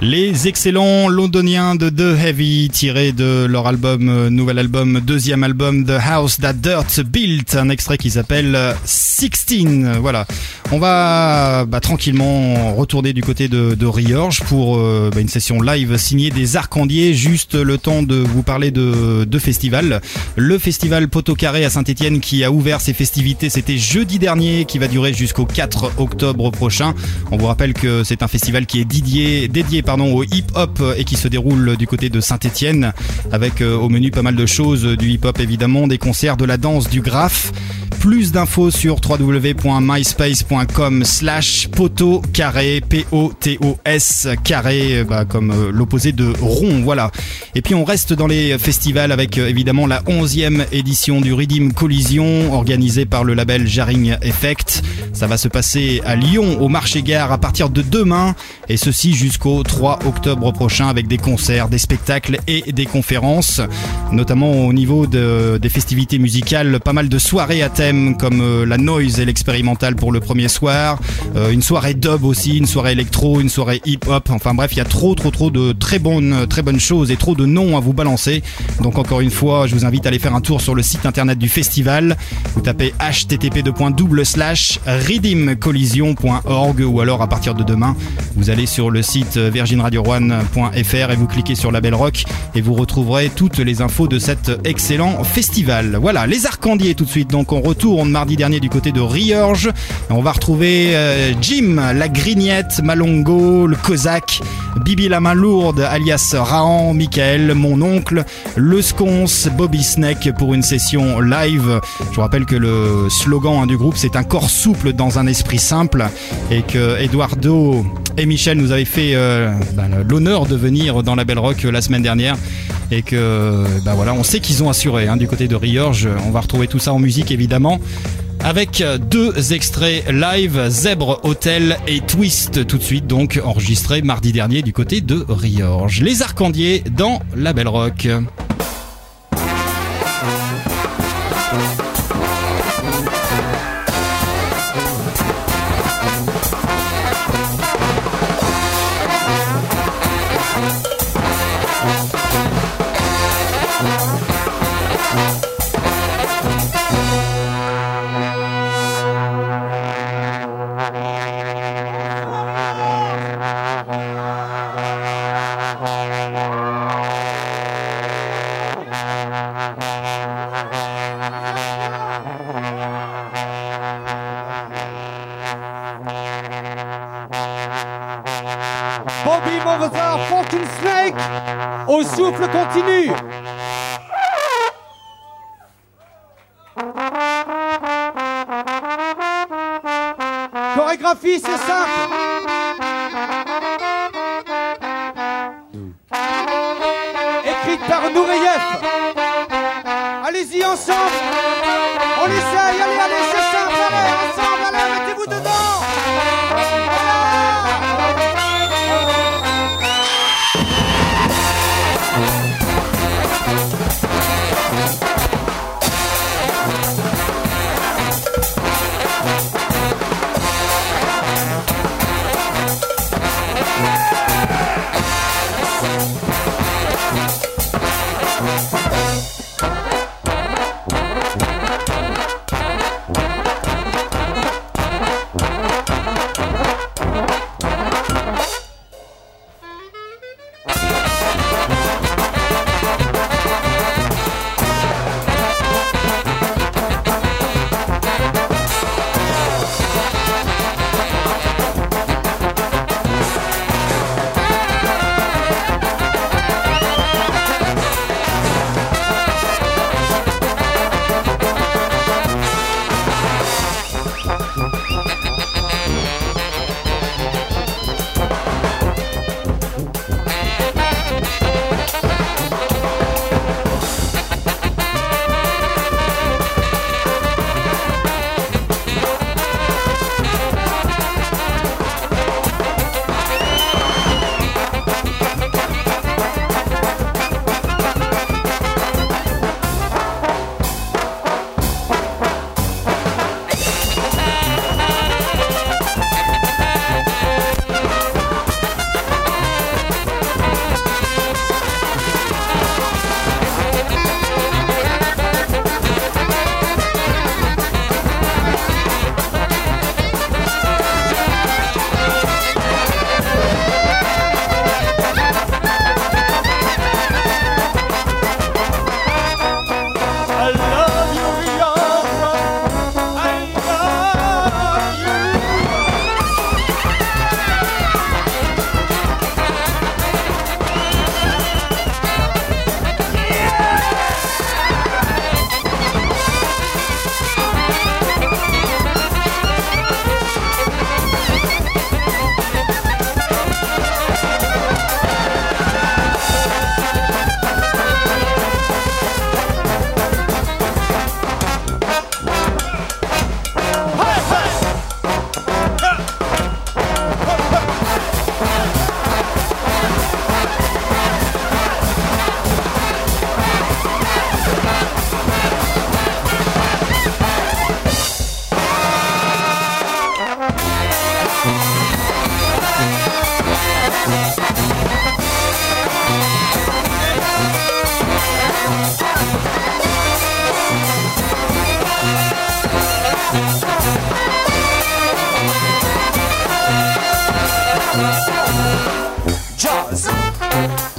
Les excellents londoniens de The Heavy, tirés de leur album, nouvel album, deuxième album, The House That Dirt Built, un extrait qui s'appelle 16. Voilà. On va tranquillement retourner du côté de Riorges pour une session live signée des Arcandiers. Juste le temps de vous parler de festival. Le festival Poteau Carré à Saint-Etienne qui a ouvert ses festivités, c'était jeudi dernier, qui va durer jusqu'au 4 octobre prochain. On vous rappelle que c'est un festival qui est dédié au hip-hop et qui se déroule du côté de Saint-Etienne avec au menu pas mal de choses, du hip-hop évidemment, des concerts, de la danse, du graphe. Plus d'infos sur www.myspace.com/poteau carré, POTOS carré, comme l'opposé de rond, voilà. Et puis on reste dans les festivals avec évidemment la 11e édition du Redeem Collision organisée par le label Jarring Effect. Ça va se passer à Lyon au Marché Gare à partir de demain et ceci jusqu'au 3 octobre prochain avec des concerts, des spectacles et des conférences, notamment au niveau des festivités musicales, pas mal de soirées à thème comme la noise et l'expérimental pour le premier soir, une soirée dub aussi, une soirée électro, une soirée hip-hop, enfin bref, il y a trop de très bonnes choses et trop de noms à vous balancer. Donc encore une fois, je vous invite à aller faire un tour sur le site internet du festival. Vous tapez http://redeemcollision.org ou alors à partir de demain, vous allez sur le site virginradio1.fr et vous cliquez sur Label Rock et vous retrouverez toutes les infos de cet excellent festival. Voilà, les Arcandiers tout de suite. Donc on retourne mardi dernier du côté de Riorges. On va retrouver Jim, la Grignette, Malongo, le Cosaque, Bibi la main lourde, alias Rahan, Michael, mon oncle, le Sconce, Bobby Snake pour une session live. Je vous rappelle que le slogan du groupe, c'est un corps souple dans un esprit simple et que Eduardo et Michel nous avaient fait l'honneur de venir dans la Belle Rock la semaine dernière et que voilà, on sait qu'ils ont assuré du côté de Riorges. On va retrouver tout ça en musique évidemment avec 2 extraits live, Zèbre Hotel et Twist, tout de suite donc enregistrés mardi dernier du côté de Riorges. Les Arcandiers dans la Belle Rock. Bobby Movazar, Funkin' Snake, au souffle continu. Chorégraphie, c'est simple. Écrite par Noureyev. Allez-y ensemble. On essaye, allez, c'est simple, allez, ensemble, allez, mettez-vous dedans.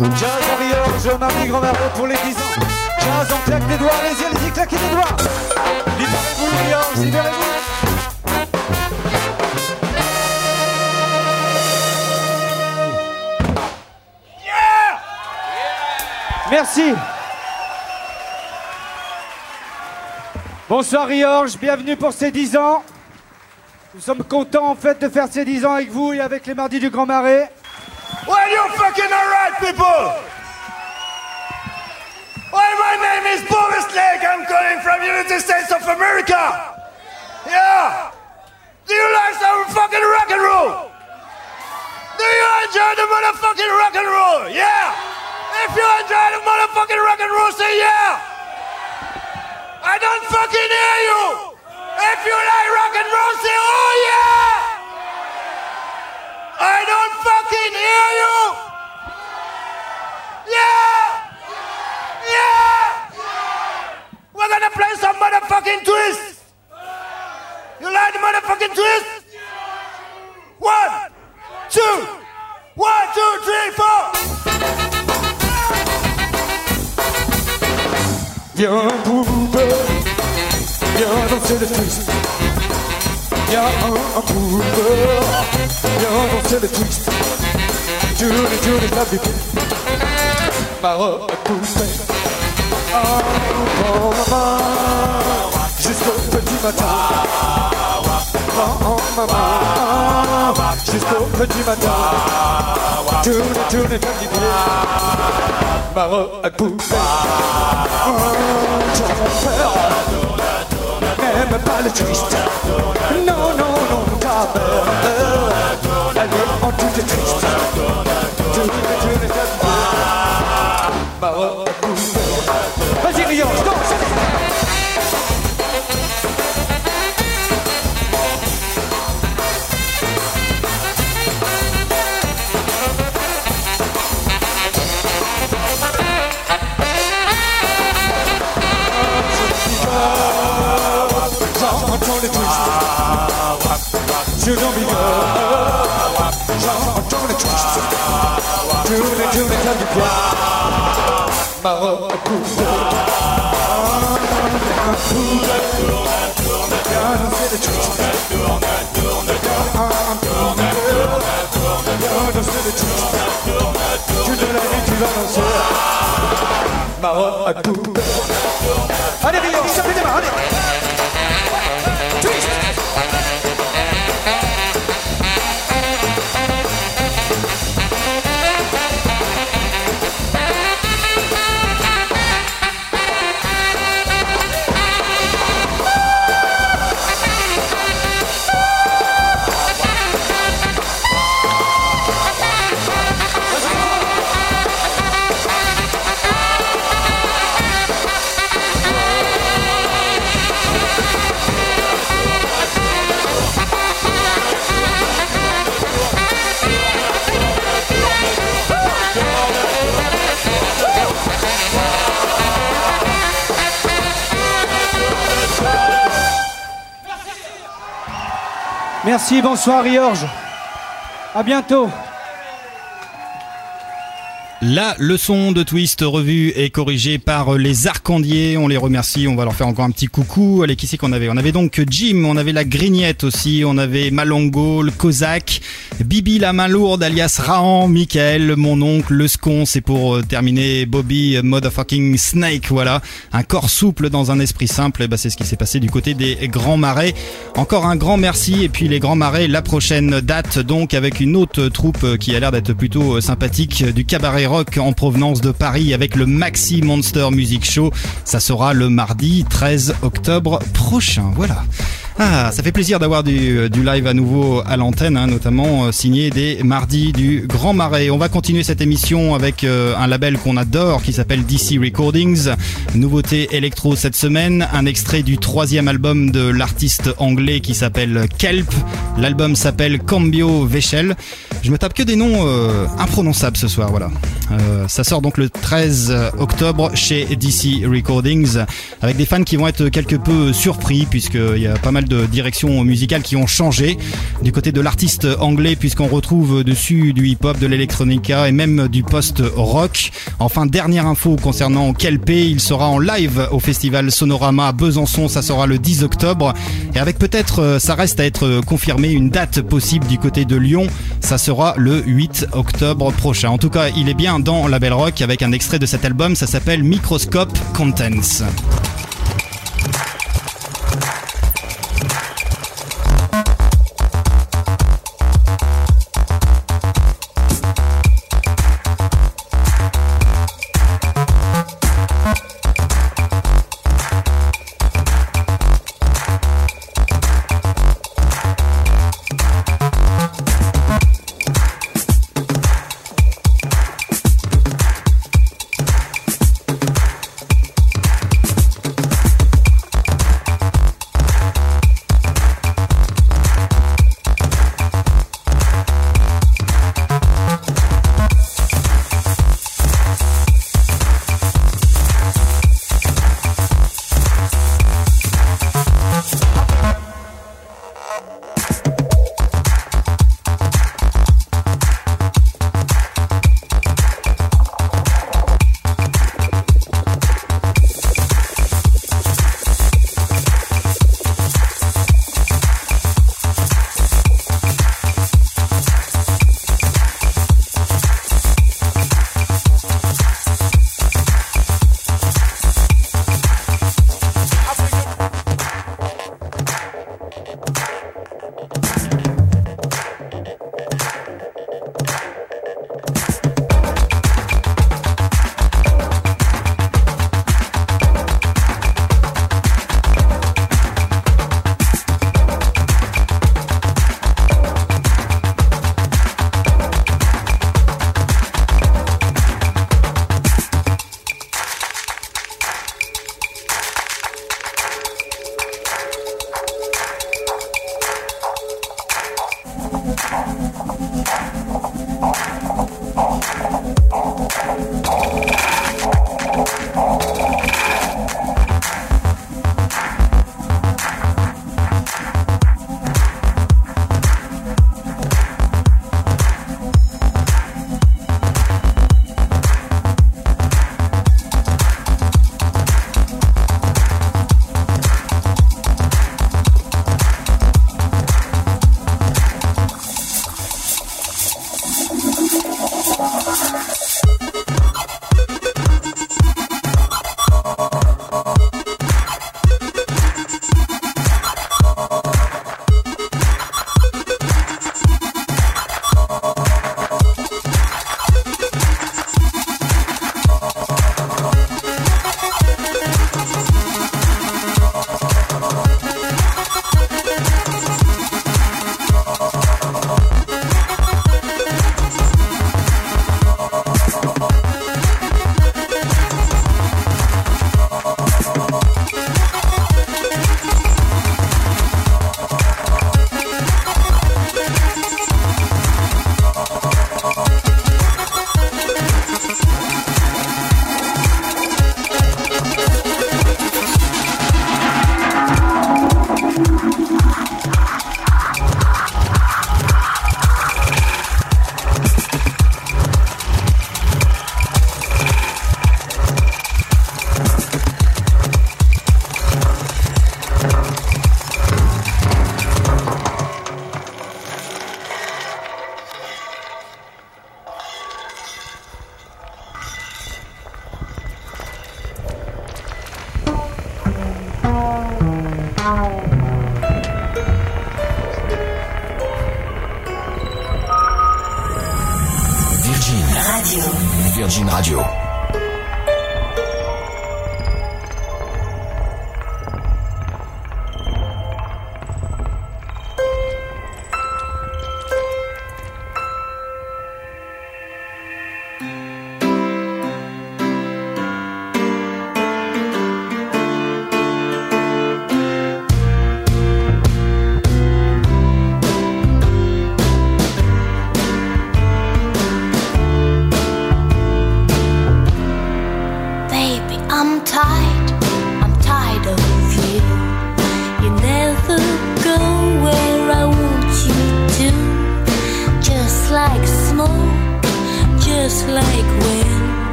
Jazz en Riorge, Mardi Grand Marais pour les 10 ans. Jazz en claque des doigts, allez-y, claquez des doigts. Libérez-vous les Riorge, libérez-vous. Merci. Bonsoir Riorge, bienvenue pour ces 10 ans. Nous sommes contents en fait de faire ces 10 ans avec vous et avec les Mardis du Grand Marais. Well, you fucking alright, people! Well, my name is Boris Lake. I'm calling from United States of America. Yeah. Do you like some fucking rock and roll? Do you enjoy the motherfucking rock and roll? Yeah. If you enjoy the motherfucking rock and roll, say yeah. I don't fucking hear you. If you like rock and roll, say oh yeah. I don't fucking hear you. Yeah. Yeah. We're gonna play some motherfucking twist. You like the motherfucking twist? 1, 2, 1, 2, 3, 4. Viens poupée, viens danser le twist. Viens un poupée, viens danser le twist. Julie, la bébé, ma robe poupée. Oh maman, jusqu'au petit matin. Oh maman, jusqu'au petit matin. Julie, la bébé, ma robe poupée. N'aime pas le twist. Non, ta mère, elle est en toute triste. Vas-y, Riorge, danse. J'entends le twist. Je n'en vis pas. J'entends le twist. Tourne la vie. Ma robe poupée. Viens danser le twist. Viens danser le twist. Toute la nuit tu vas danser. Ma robe poupée. Allez Riorge, ça fait des mains, allez. Twist. Merci, bonsoir Riorge. À bientôt. La leçon de twist revue et corrigée par les Arcandiers. On les remercie, on va leur faire encore un petit coucou. Allez, qui c'est qu'on avait? On avait donc Jim, on avait la Grignette aussi, on avait Malongo, le Cosaque, Bibi la main lourde alias Rahan, Michael, mon oncle, le Scon, c'est pour terminer Bobby Motherfucking Snake, voilà. Un corps souple dans un esprit simple, et bah c'est ce qui s'est passé du côté des Grands Marais. Encore un grand merci, et puis les Grands Marais, la prochaine date donc avec une autre troupe qui a l'air d'être plutôt sympathique, du cabaret rock en provenance de Paris avec le Maxi Monster Music Show. Ça sera le mardi 13 octobre prochain. Voilà. Ah, ça fait plaisir d'avoir du live à nouveau à l'antenne, hein, notamment signé des Mardis du Grand Marais. On va continuer cette émission avec un label qu'on adore qui s'appelle DC Recordings. Nouveauté électro cette semaine, un extrait du 3e album de l'artiste anglais qui s'appelle Kelp. L'album s'appelle Cambio Vechel. Je me tape que des noms imprononçables ce soir, voilà. Ça sort donc le 13 octobre chez DC Recordings, avec des fans qui vont être quelque peu surpris, puisqu'il y a pas mal de directions musicales qui ont changé du côté de l'artiste anglais, puisqu'on retrouve dessus du hip-hop, de l'electronica et même du post-rock. Enfin, dernière info concernant Kelpé, il sera en live au festival Sonorama à Besançon, ça sera le 10 octobre, et avec peut-être, ça reste à être confirmé, une date possible du côté de Lyon, ça sera le 8 octobre prochain. En tout cas, il est bien dans Label Rock avec un extrait de cet album, ça s'appelle Microscope Contents. Virgin Radio.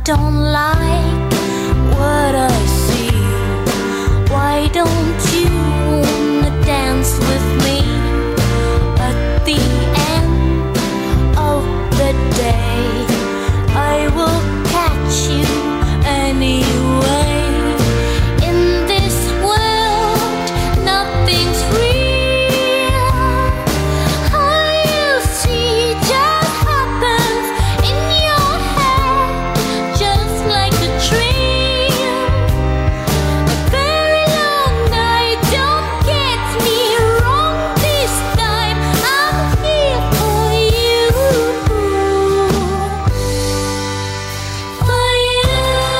don't like what I see. Why don't you wanna dance with me? At the end of the day, I will catch you anyway. In this world, nothing's real. All you see just happens in your head, just like a dream. A very long night, don't get me wrong this time. I'm here for you. For you.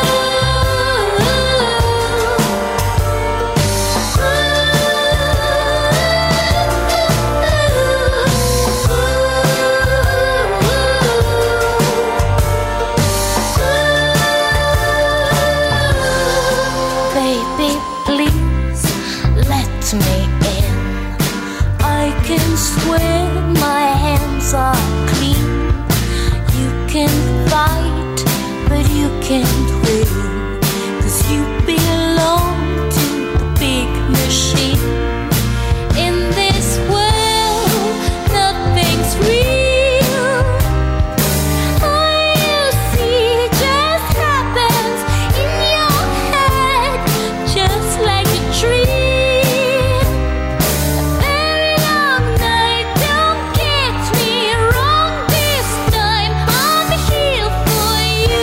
Baby, please let me in. I can swear my hands are clean. You can fight, but you can't win. 'Cause you belong to the big machine. In this world, nothing's real. All you see just happens in your head, just like a dream. A very long night, don't get me wrong this time. I'm here for you.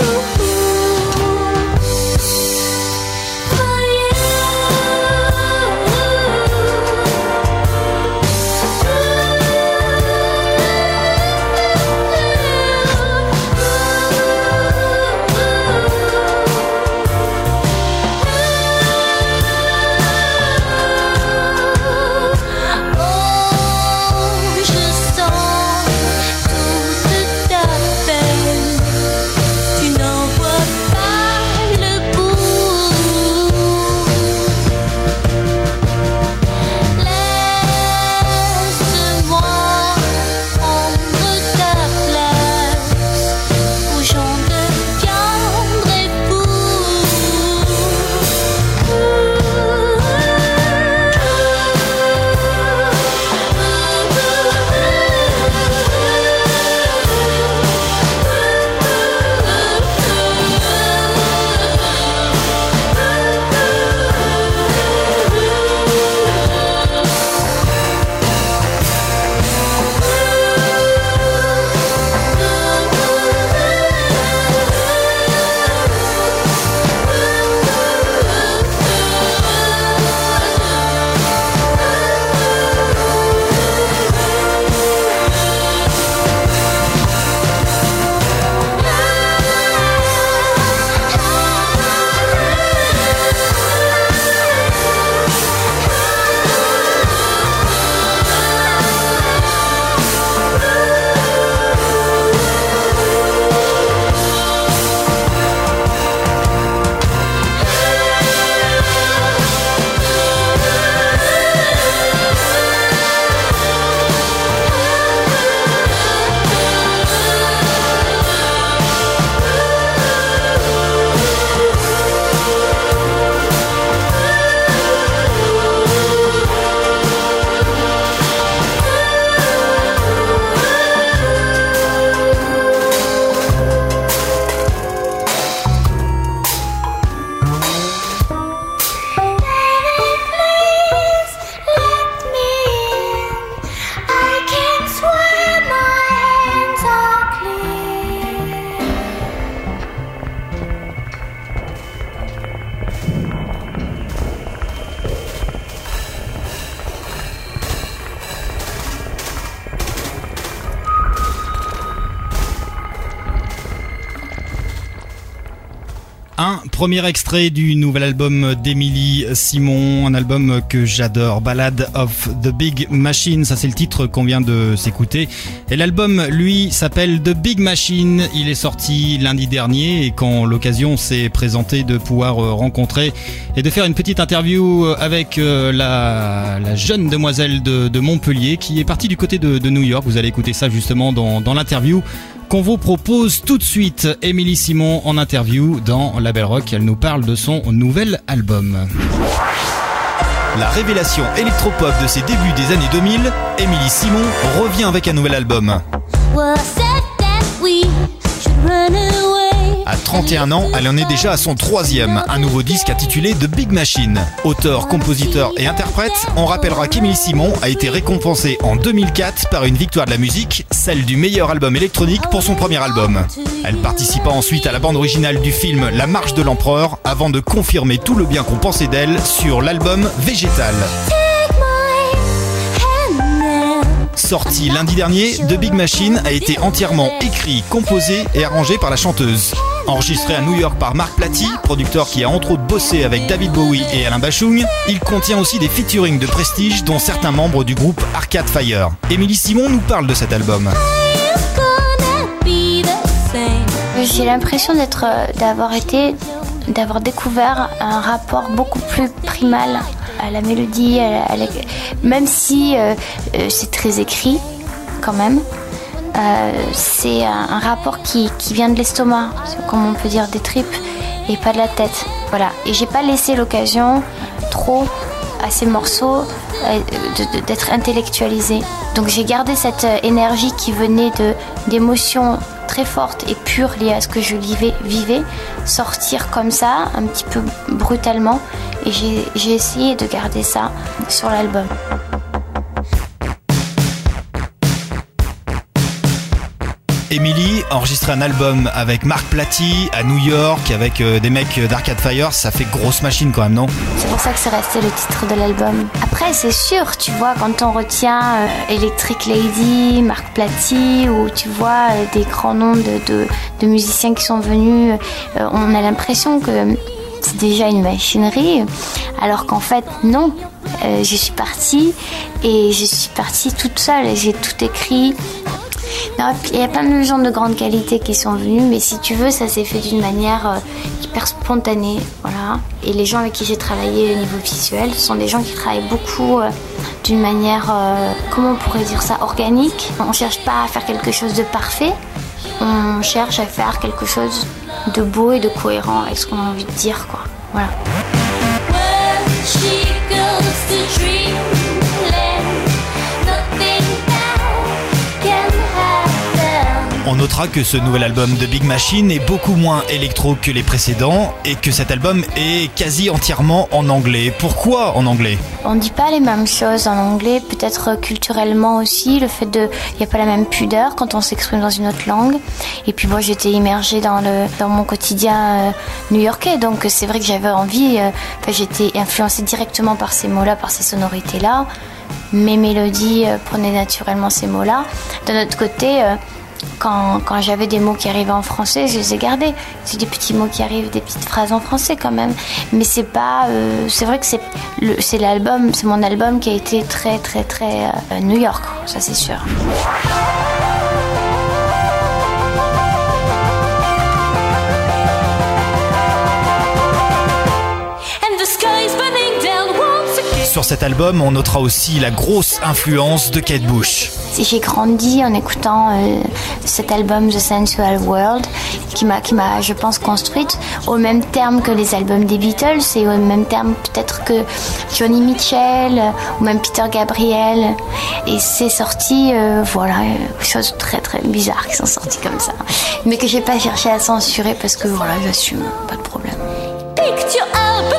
For Oh, je sens toute ta peine. Tu n'en vois pas le bout. Laisse-moi prendre ta place, ou j'en deviendrai fou. Un premier extrait du nouvel album d'Émilie Simon, un album que j'adore, Ballad of the Big Machine, ça c'est le titre qu'on vient de s'écouter. Et l'album, lui, s'appelle The Big Machine, il est sorti lundi dernier et quand l'occasion s'est présentée de pouvoir rencontrer et de faire une petite interview avec la jeune demoiselle de Montpellier qui est partie du côté de New York, vous allez écouter ça justement dans l'interview. qu'on vous propose tout de suite. Émilie Simon en interview dans Label Rock. Elle nous parle de son nouvel album. La révélation électropop de ses débuts des années 2000, Émilie Simon revient avec un nouvel album. À 31 ans, elle en est déjà à son 3e, un nouveau disque intitulé The Big Machine. Auteur, compositeur et interprète, on rappellera qu'Émilie Simon a été récompensée en 2004 par une victoire de la musique, celle du meilleur album électronique pour son premier album. Elle participa ensuite à la bande originale du film La Marche de l'Empereur avant de confirmer tout le bien qu'on pensait d'elle sur l'album Végétal. Sorti lundi dernier, The Big Machine a été entièrement écrit, composé et arrangé par la chanteuse. Enregistré à New York par Mark Platy, producteur qui a entre autres bossé avec David Bowie et Alain Bachung, il contient aussi des featuring de prestige dont certains membres du groupe Arcade Fire. Émilie Simon nous parle de cet album. J'ai l'impression d'avoir découvert un rapport beaucoup plus primal à la mélodie, même si c'est très écrit quand même. C'est un rapport qui vient de l'estomac, comme on peut dire des tripes, et pas de la tête. Voilà. Et j'ai pas laissé l'occasion trop à ces morceaux d'être intellectualisés. Donc j'ai gardé cette énergie qui venait d'émotions très fortes et pures liées à ce que je vivais, sortir comme ça, un petit peu brutalement. Et j'ai essayé de garder ça sur l'album. Émilie enregistre un album avec Mark Platy à New York avec des mecs d'Arcade Fire, ça fait grosse machine quand même, non? C'est pour ça que c'est resté le titre de l'album. Après c'est sûr, tu vois, quand on retient Electric Lady, Mark Platy, ou tu vois des grands noms de musiciens qui sont venus, on a l'impression que c'est déjà une machinerie, alors qu'en fait non. Je suis partie toute seule, j'ai tout écrit. Non, il y a plein de gens de grande qualité qui sont venus, mais si tu veux, ça s'est fait d'une manière hyper spontanée, voilà. Et les gens avec qui j'ai travaillé au niveau visuel, ce sont des gens qui travaillent beaucoup d'une manière, comment on pourrait dire ça, organique. On cherche pas à faire quelque chose de parfait, on cherche à faire quelque chose de beau et de cohérent avec ce qu'on a envie de dire, quoi. Voilà. On notera que ce nouvel album de Big Machine est beaucoup moins électro que les précédents et que cet album est quasi entièrement en anglais. Pourquoi en anglais? On dit pas les mêmes choses en anglais, peut-être culturellement aussi, le fait il n'y a pas la même pudeur quand on s'exprime dans une autre langue. Et puis moi j'étais immergée dans mon quotidien new-yorkais, donc c'est vrai que j'avais envie, j'étais influencée directement par ces mots-là, par ces sonorités-là. Mes mélodies prenaient naturellement ces mots-là. D'un autre côté, quand j'avais des mots qui arrivaient en français, je les ai gardés. C'est des petits mots qui arrivent, des petites phrases en français quand même. Mais c'est pas, c'est vrai que c'est l'album, c'est mon album qui a été très très très New York, ça c'est sûr. Sur cet album, on notera aussi la grosse influence de Kate Bush. J'ai grandi en écoutant cet album The Sensual World qui m'a, je pense, construite au même terme que les albums des Beatles et au même terme peut-être que Johnny Mitchell ou même Peter Gabriel. Et c'est sorti, voilà, des choses très très bizarres qui sont sorties comme ça. Mais que j'ai pas cherché à censurer parce que voilà, j'assume, pas de problème. Picture album.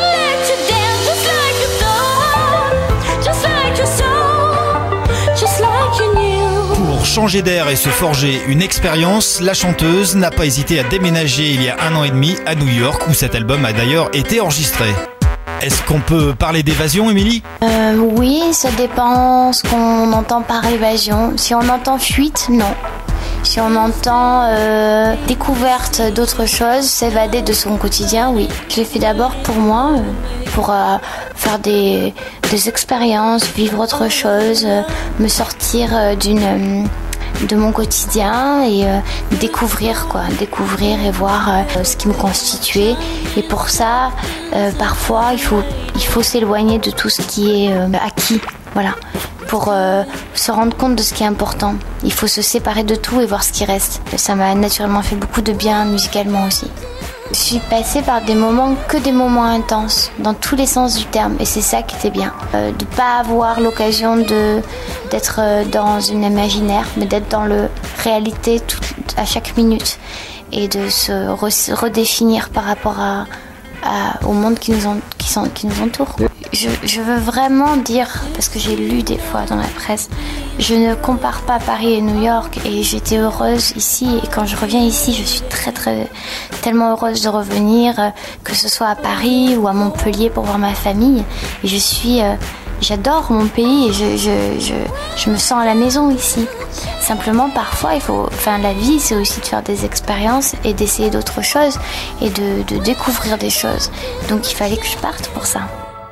Pour changer d'air et se forger une expérience, la chanteuse n'a pas hésité à déménager il y a 1 an et demi à New York où cet album a d'ailleurs été enregistré. Est-ce qu'on peut parler d'évasion, Émilie ? Oui, ça dépend ce qu'on entend par évasion. Si on entend fuite, non. Si on entend découverte d'autres choses, s'évader de son quotidien, oui. Je l'ai fait d'abord pour moi, pour faire des expériences, vivre autre chose, me sortir de mon quotidien et découvrir et voir ce qui me constituait. Et pour ça, parfois, il faut s'éloigner de tout ce qui est acquis. Voilà. pour se rendre compte de ce qui est important. Il faut se séparer de tout et voir ce qui reste. Ça m'a naturellement fait beaucoup de bien musicalement aussi. Je suis passée par des moments intenses, dans tous les sens du terme, et c'est ça qui était bien. De pas avoir l'occasion d'être dans une imaginaire, mais d'être dans la réalité à chaque minute, et de se redéfinir par rapport au monde qui nous entoure. Je veux vraiment dire, parce que j'ai lu des fois dans la presse, je ne compare pas Paris et New York, et j'étais heureuse ici, et quand je reviens ici, je suis tellement heureuse de revenir, que ce soit à Paris ou à Montpellier pour voir ma famille. Et j'adore mon pays, et je me sens à la maison ici. Simplement, parfois, la vie, c'est aussi de faire des expériences et d'essayer d'autres choses et de découvrir des choses. Donc, il fallait que je parte pour ça.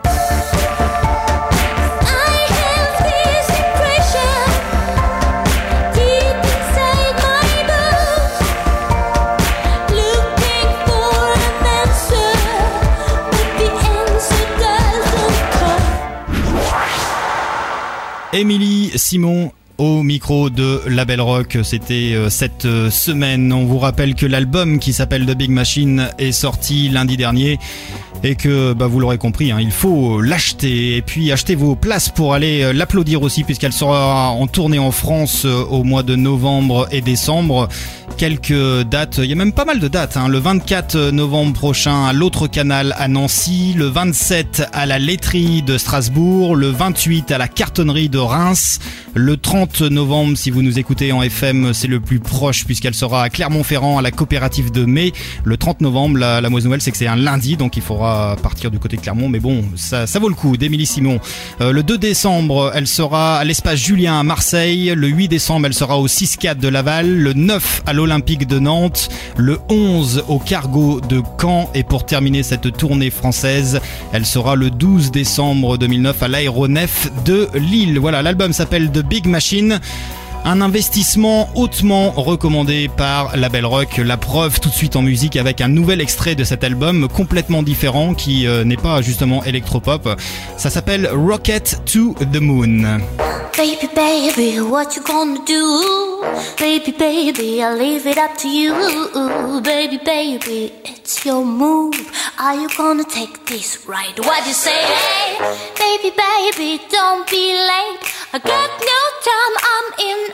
Émilie Simon au micro de La Belle Rock, c'était cette semaine. On vous rappelle que l'album qui s'appelle The Big Machine est sorti lundi dernier et que vous l'aurez compris, il faut l'acheter, et puis acheter vos places pour aller l'applaudir aussi, puisqu'elle sera en tournée en France au mois de novembre et décembre. Quelques dates, il y a même pas mal de dates, le 24 novembre prochain à l'autre canal à Nancy, le 27 à la laiterie de Strasbourg, le 28 à la cartonnerie de Reims, le 30 novembre, si vous nous écoutez en FM, c'est le plus proche puisqu'elle sera à Clermont-Ferrand à la coopérative de Mai. Le 30 novembre, la mauvaise nouvelle, c'est que c'est un lundi, donc il faudra partir du côté de Clermont, mais bon, ça vaut le coup, d'Émilie Simon. Le 2 décembre, elle sera à l'espace Julien à Marseille, le 8 décembre, elle sera au 6-4 de Laval, le 9 à l'Olympique de Nantes, le 11 au Cargo de Caen, et pour terminer cette tournée française, elle sera le 12 décembre 2009 à l'Aéronef de Lille. Voilà, l'album s'appelle The Big Machine. Un investissement hautement recommandé par La Belle Rock. La preuve tout de suite en musique avec un nouvel extrait de cet album complètement différent qui n'est pas justement électropop. Ça s'appelle Rocket to the Moon. Baby, baby, what you gonna do? Baby, baby, I'll leave it up to you. Baby, baby, it's your move. Are you gonna take this right? What you say? Baby, baby, don't be late. I got no time, I'm in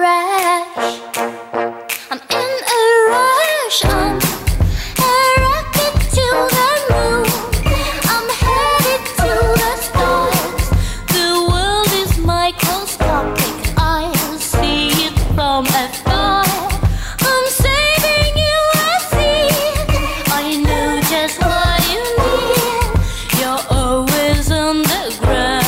a rush. I'm in a rush. I'm a rocket to the moon. I'm headed to the stars. The world is microscopic. I see it from afar. I'm saving you a seat. I know just what you need. You're always on the ground.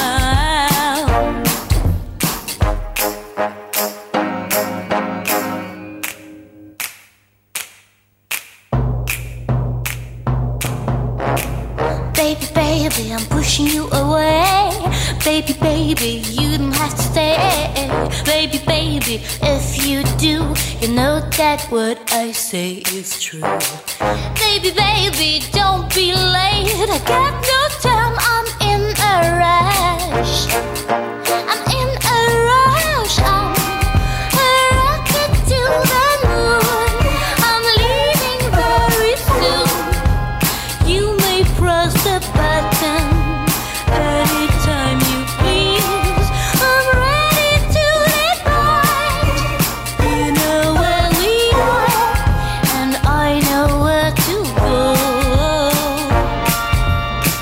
Baby, baby, I'm pushing you away. Baby, baby, you don't have to stay. Baby, baby, if you do, you know that what I say is true. Baby, baby, don't be late. I got no time, I'm in a rush. I'm in a rush. I'm a rocket to the moon. I'm leaving very soon. You may press the button anytime you please. I'm ready to depart. You know where we are, and I know where to go.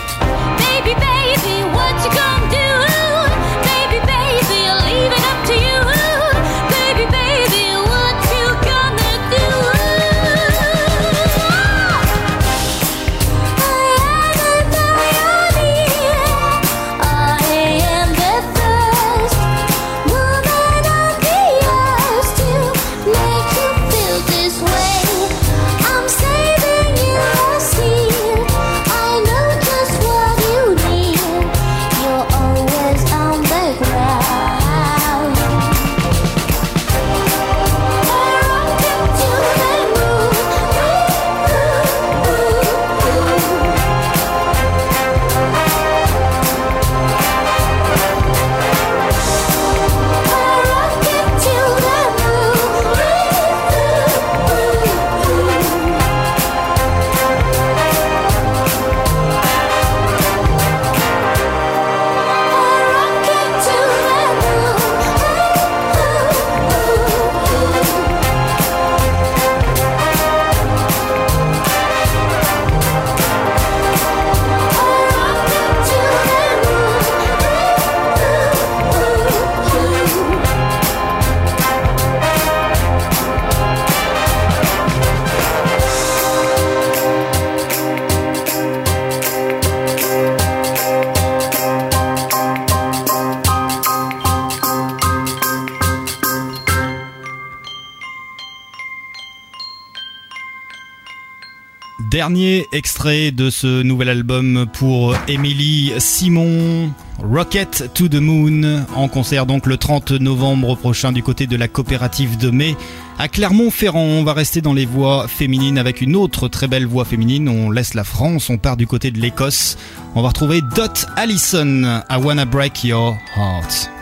Dernier extrait de ce nouvel album pour Émilie Simon, Rocket to the Moon, en concert donc le 30 novembre prochain du côté de la coopérative de Mai à Clermont-Ferrand. On va rester dans les voix féminines avec une autre très belle voix féminine. On laisse la France, on part du côté de l'Écosse. On va retrouver Dot Allison, I Wanna Break Your Heart.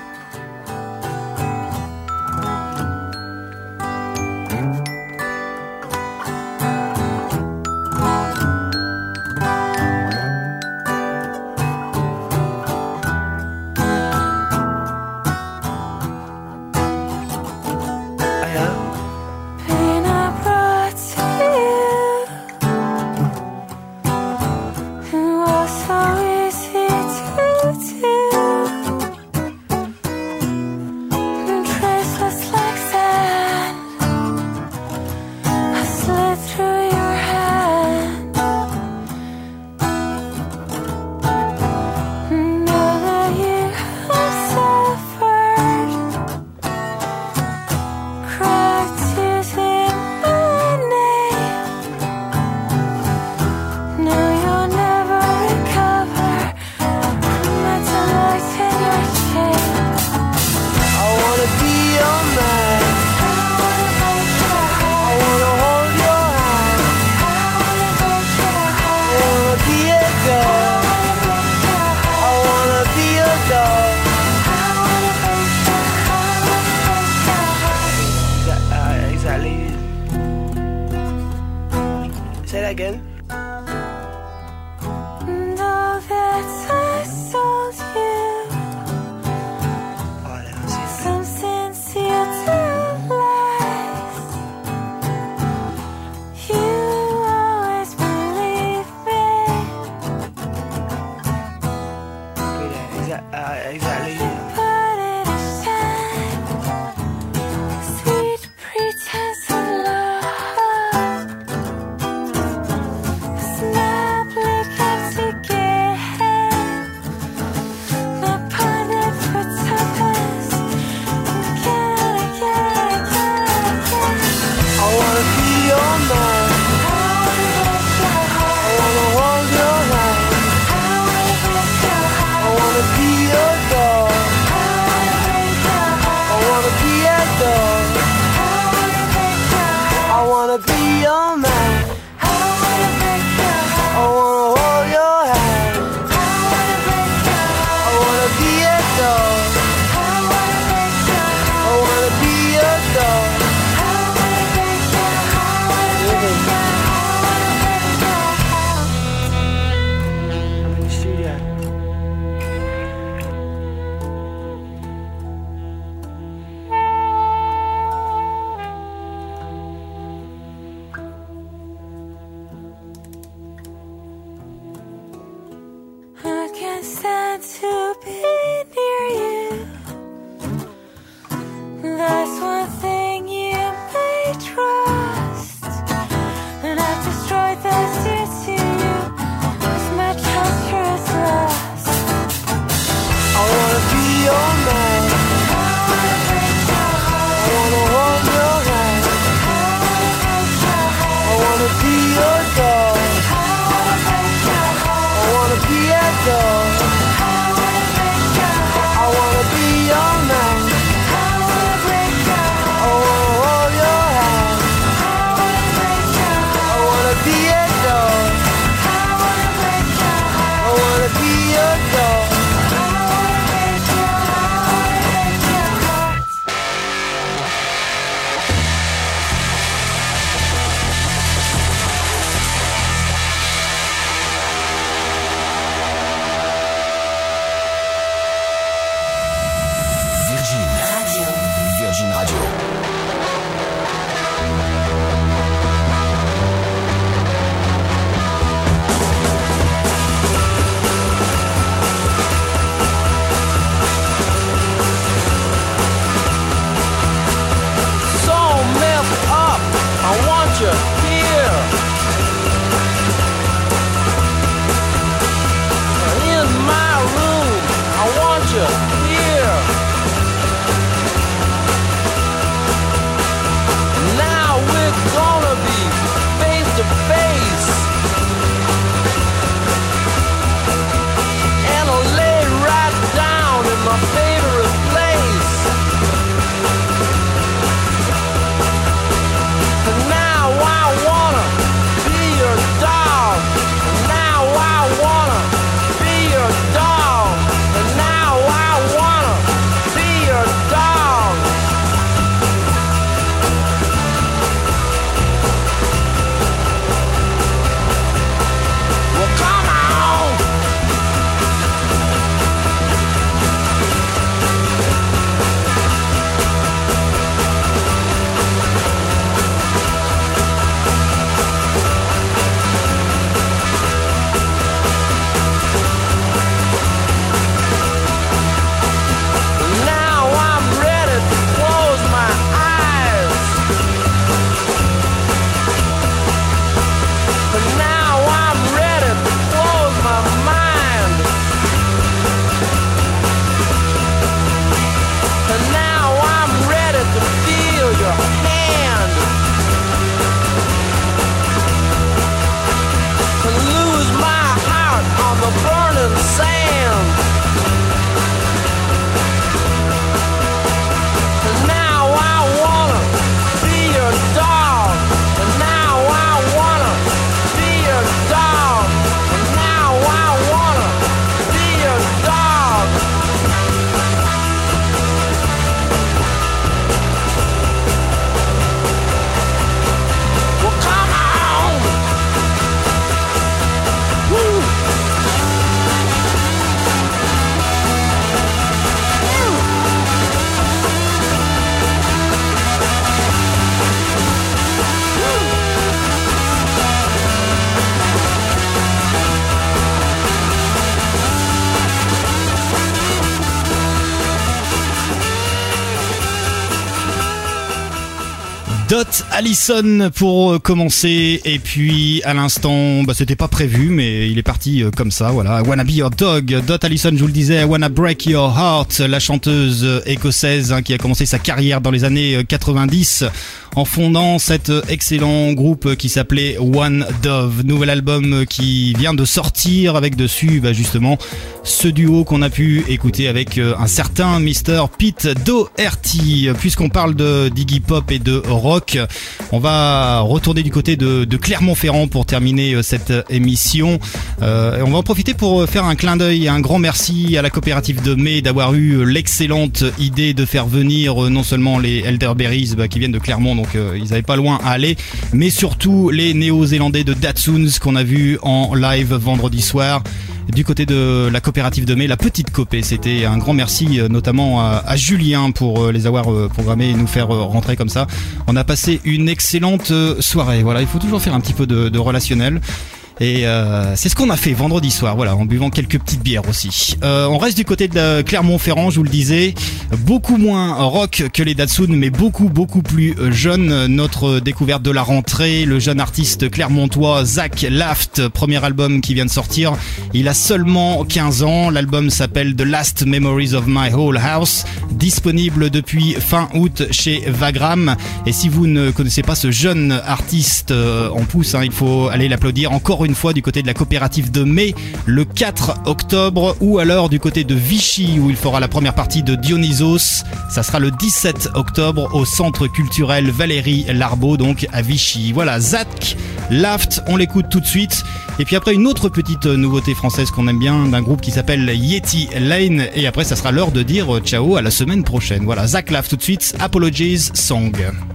Dot Allison pour commencer, et puis à l'instant, c'était pas prévu, mais il est parti comme ça, voilà. I Wanna Be Your Dog, Dot Allison, je vous le disais, I Wanna Break Your Heart, la chanteuse écossaise qui a commencé sa carrière dans les années 90 en fondant cet excellent groupe qui s'appelait One Dove. Nouvel album qui vient de sortir avec dessus justement ce duo qu'on a pu écouter avec un certain Mr. Pete Doherty. Puisqu'on parle de d'Iggy Pop et de rock, on va retourner du côté de Clermont-Ferrand pour terminer cette émission. On va en profiter pour faire un clin d'œil et un grand merci à la coopérative de Mai d'avoir eu l'excellente idée de faire venir non seulement les Elderberries qui viennent de Clermont, donc ils avaient pas loin à aller, mais surtout les Néo-Zélandais de Datsuns qu'on a vu en live vendredi soir du côté de la coopérative de Mai, la petite copée. C'était un grand merci notamment à Julien pour les avoir programmés et nous faire rentrer comme ça. On a passé une excellente soirée. Voilà, il faut toujours faire un petit peu de relationnel. Et c'est ce qu'on a fait vendredi soir, voilà, en buvant quelques petites bières aussi. On reste du côté de Clermont-Ferrand, je vous le disais, beaucoup moins rock que les Datsun, mais beaucoup plus jeune. Notre découverte de la rentrée, le jeune artiste clermontois Zach Laft, premier album qui vient de sortir. Il a seulement 15 ans, l'album s'appelle The Last Memories of My Whole House, disponible depuis fin août chez Vagram. Et si vous ne connaissez pas ce jeune artiste en pouce, il faut aller l'applaudir encore une fois du côté de la coopérative de Mai le 4 octobre, ou alors du côté de Vichy où il fera la première partie de Dionysos. Ça sera le 17 octobre au centre culturel Valérie Larbaud, donc à Vichy. Voilà, Zach Laft, on l'écoute tout de suite. Et puis après, une autre petite nouveauté française qu'on aime bien, d'un groupe qui s'appelle Yeti Lane. Et après, ça sera l'heure de dire ciao, à la semaine prochaine. Voilà, Zach Laft tout de suite, Apologies Song.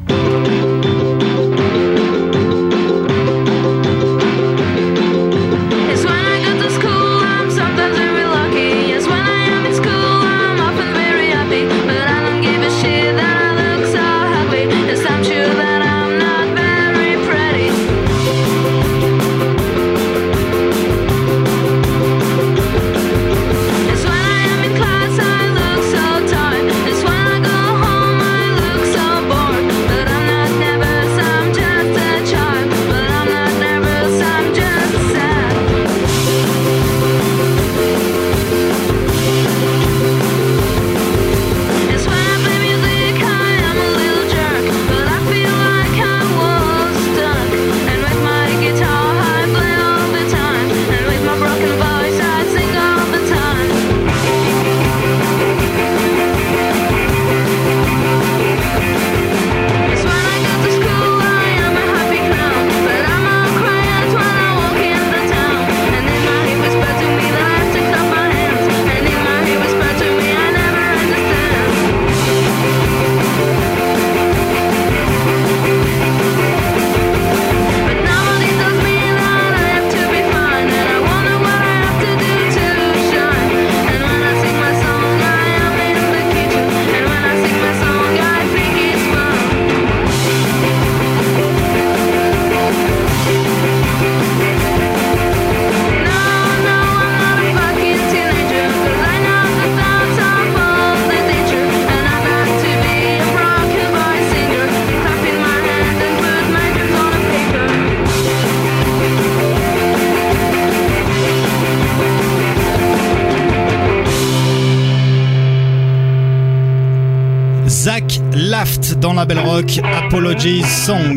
Zach Laft dans la Belle Rock, Apologies Song.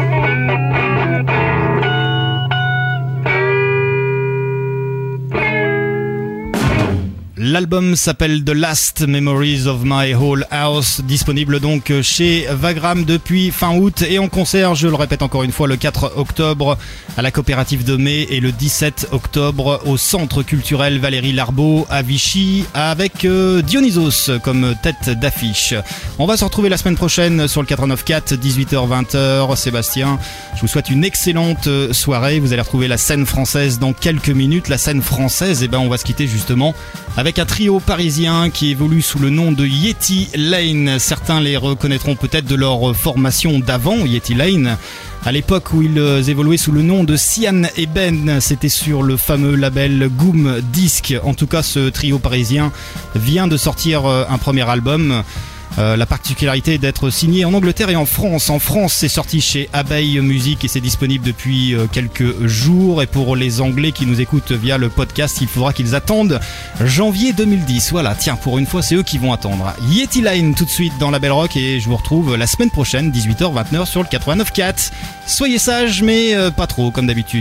L'album s'appelle The Last Memories of My Whole House, disponible donc chez Vagram depuis fin août et en concert, je le répète encore une fois, le 4 octobre à la coopérative de Mai et le 17 octobre au centre culturel Valérie Larbaud à Vichy avec Dionysos comme tête d'affiche. On va se retrouver la semaine prochaine sur le 89.4, 18h-20h. Sébastien, je vous souhaite une excellente soirée. Vous allez retrouver la scène française dans quelques minutes. La scène française, on va se quitter justement avec un trio parisien qui évolue sous le nom de Yeti Lane. Certains les reconnaîtront peut-être de leur formation d'avant, Yeti Lane. À l'époque où ils évoluaient sous le nom de Sian et Ben, c'était sur le fameux label Goom Disc. En tout cas, ce trio parisien vient de sortir un premier album. La particularité d'être signé en Angleterre et en France. En France, c'est sorti chez Abeille Music et c'est disponible depuis quelques jours. Et pour les Anglais qui nous écoutent via le podcast, il faudra qu'ils attendent janvier 2010. Voilà, tiens, pour une fois, c'est eux qui vont attendre. Yeti Line tout de suite dans la Belle Rock et je vous retrouve la semaine prochaine, 18h-20h sur le 89.4. Soyez sages, mais pas trop, comme d'habitude.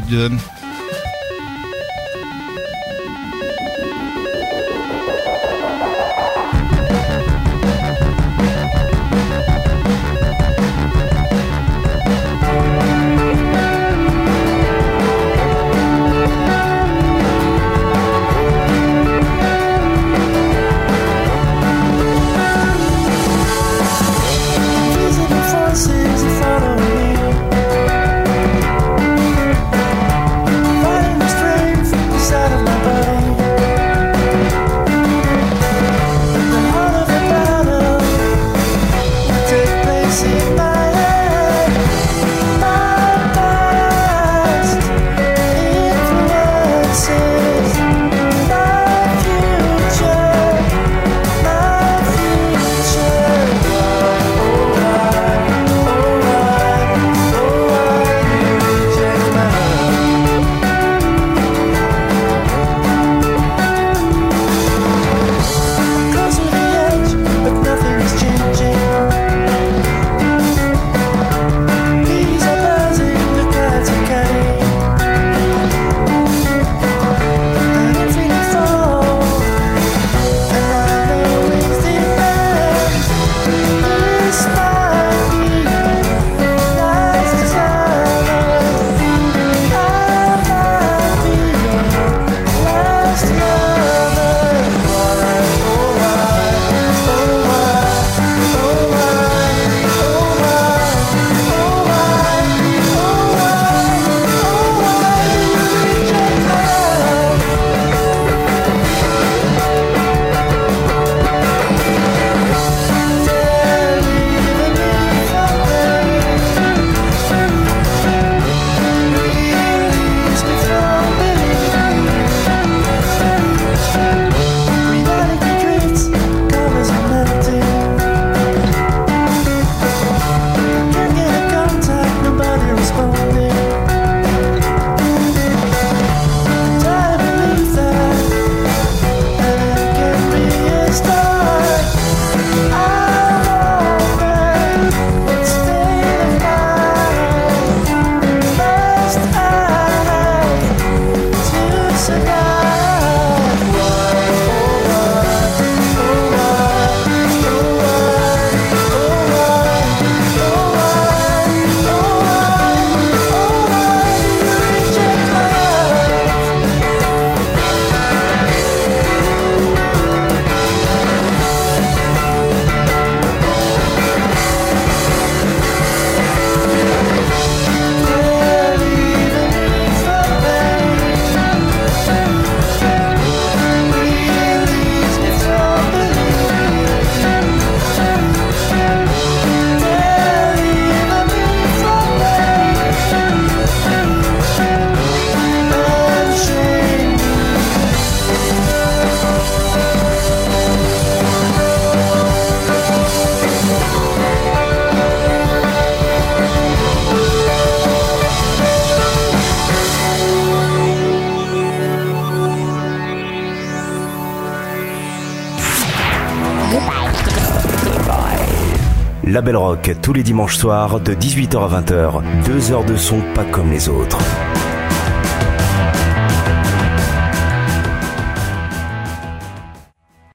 La Belle Rock, tous les dimanches soirs de 18h à 20h. 2 heures de son pas comme les autres.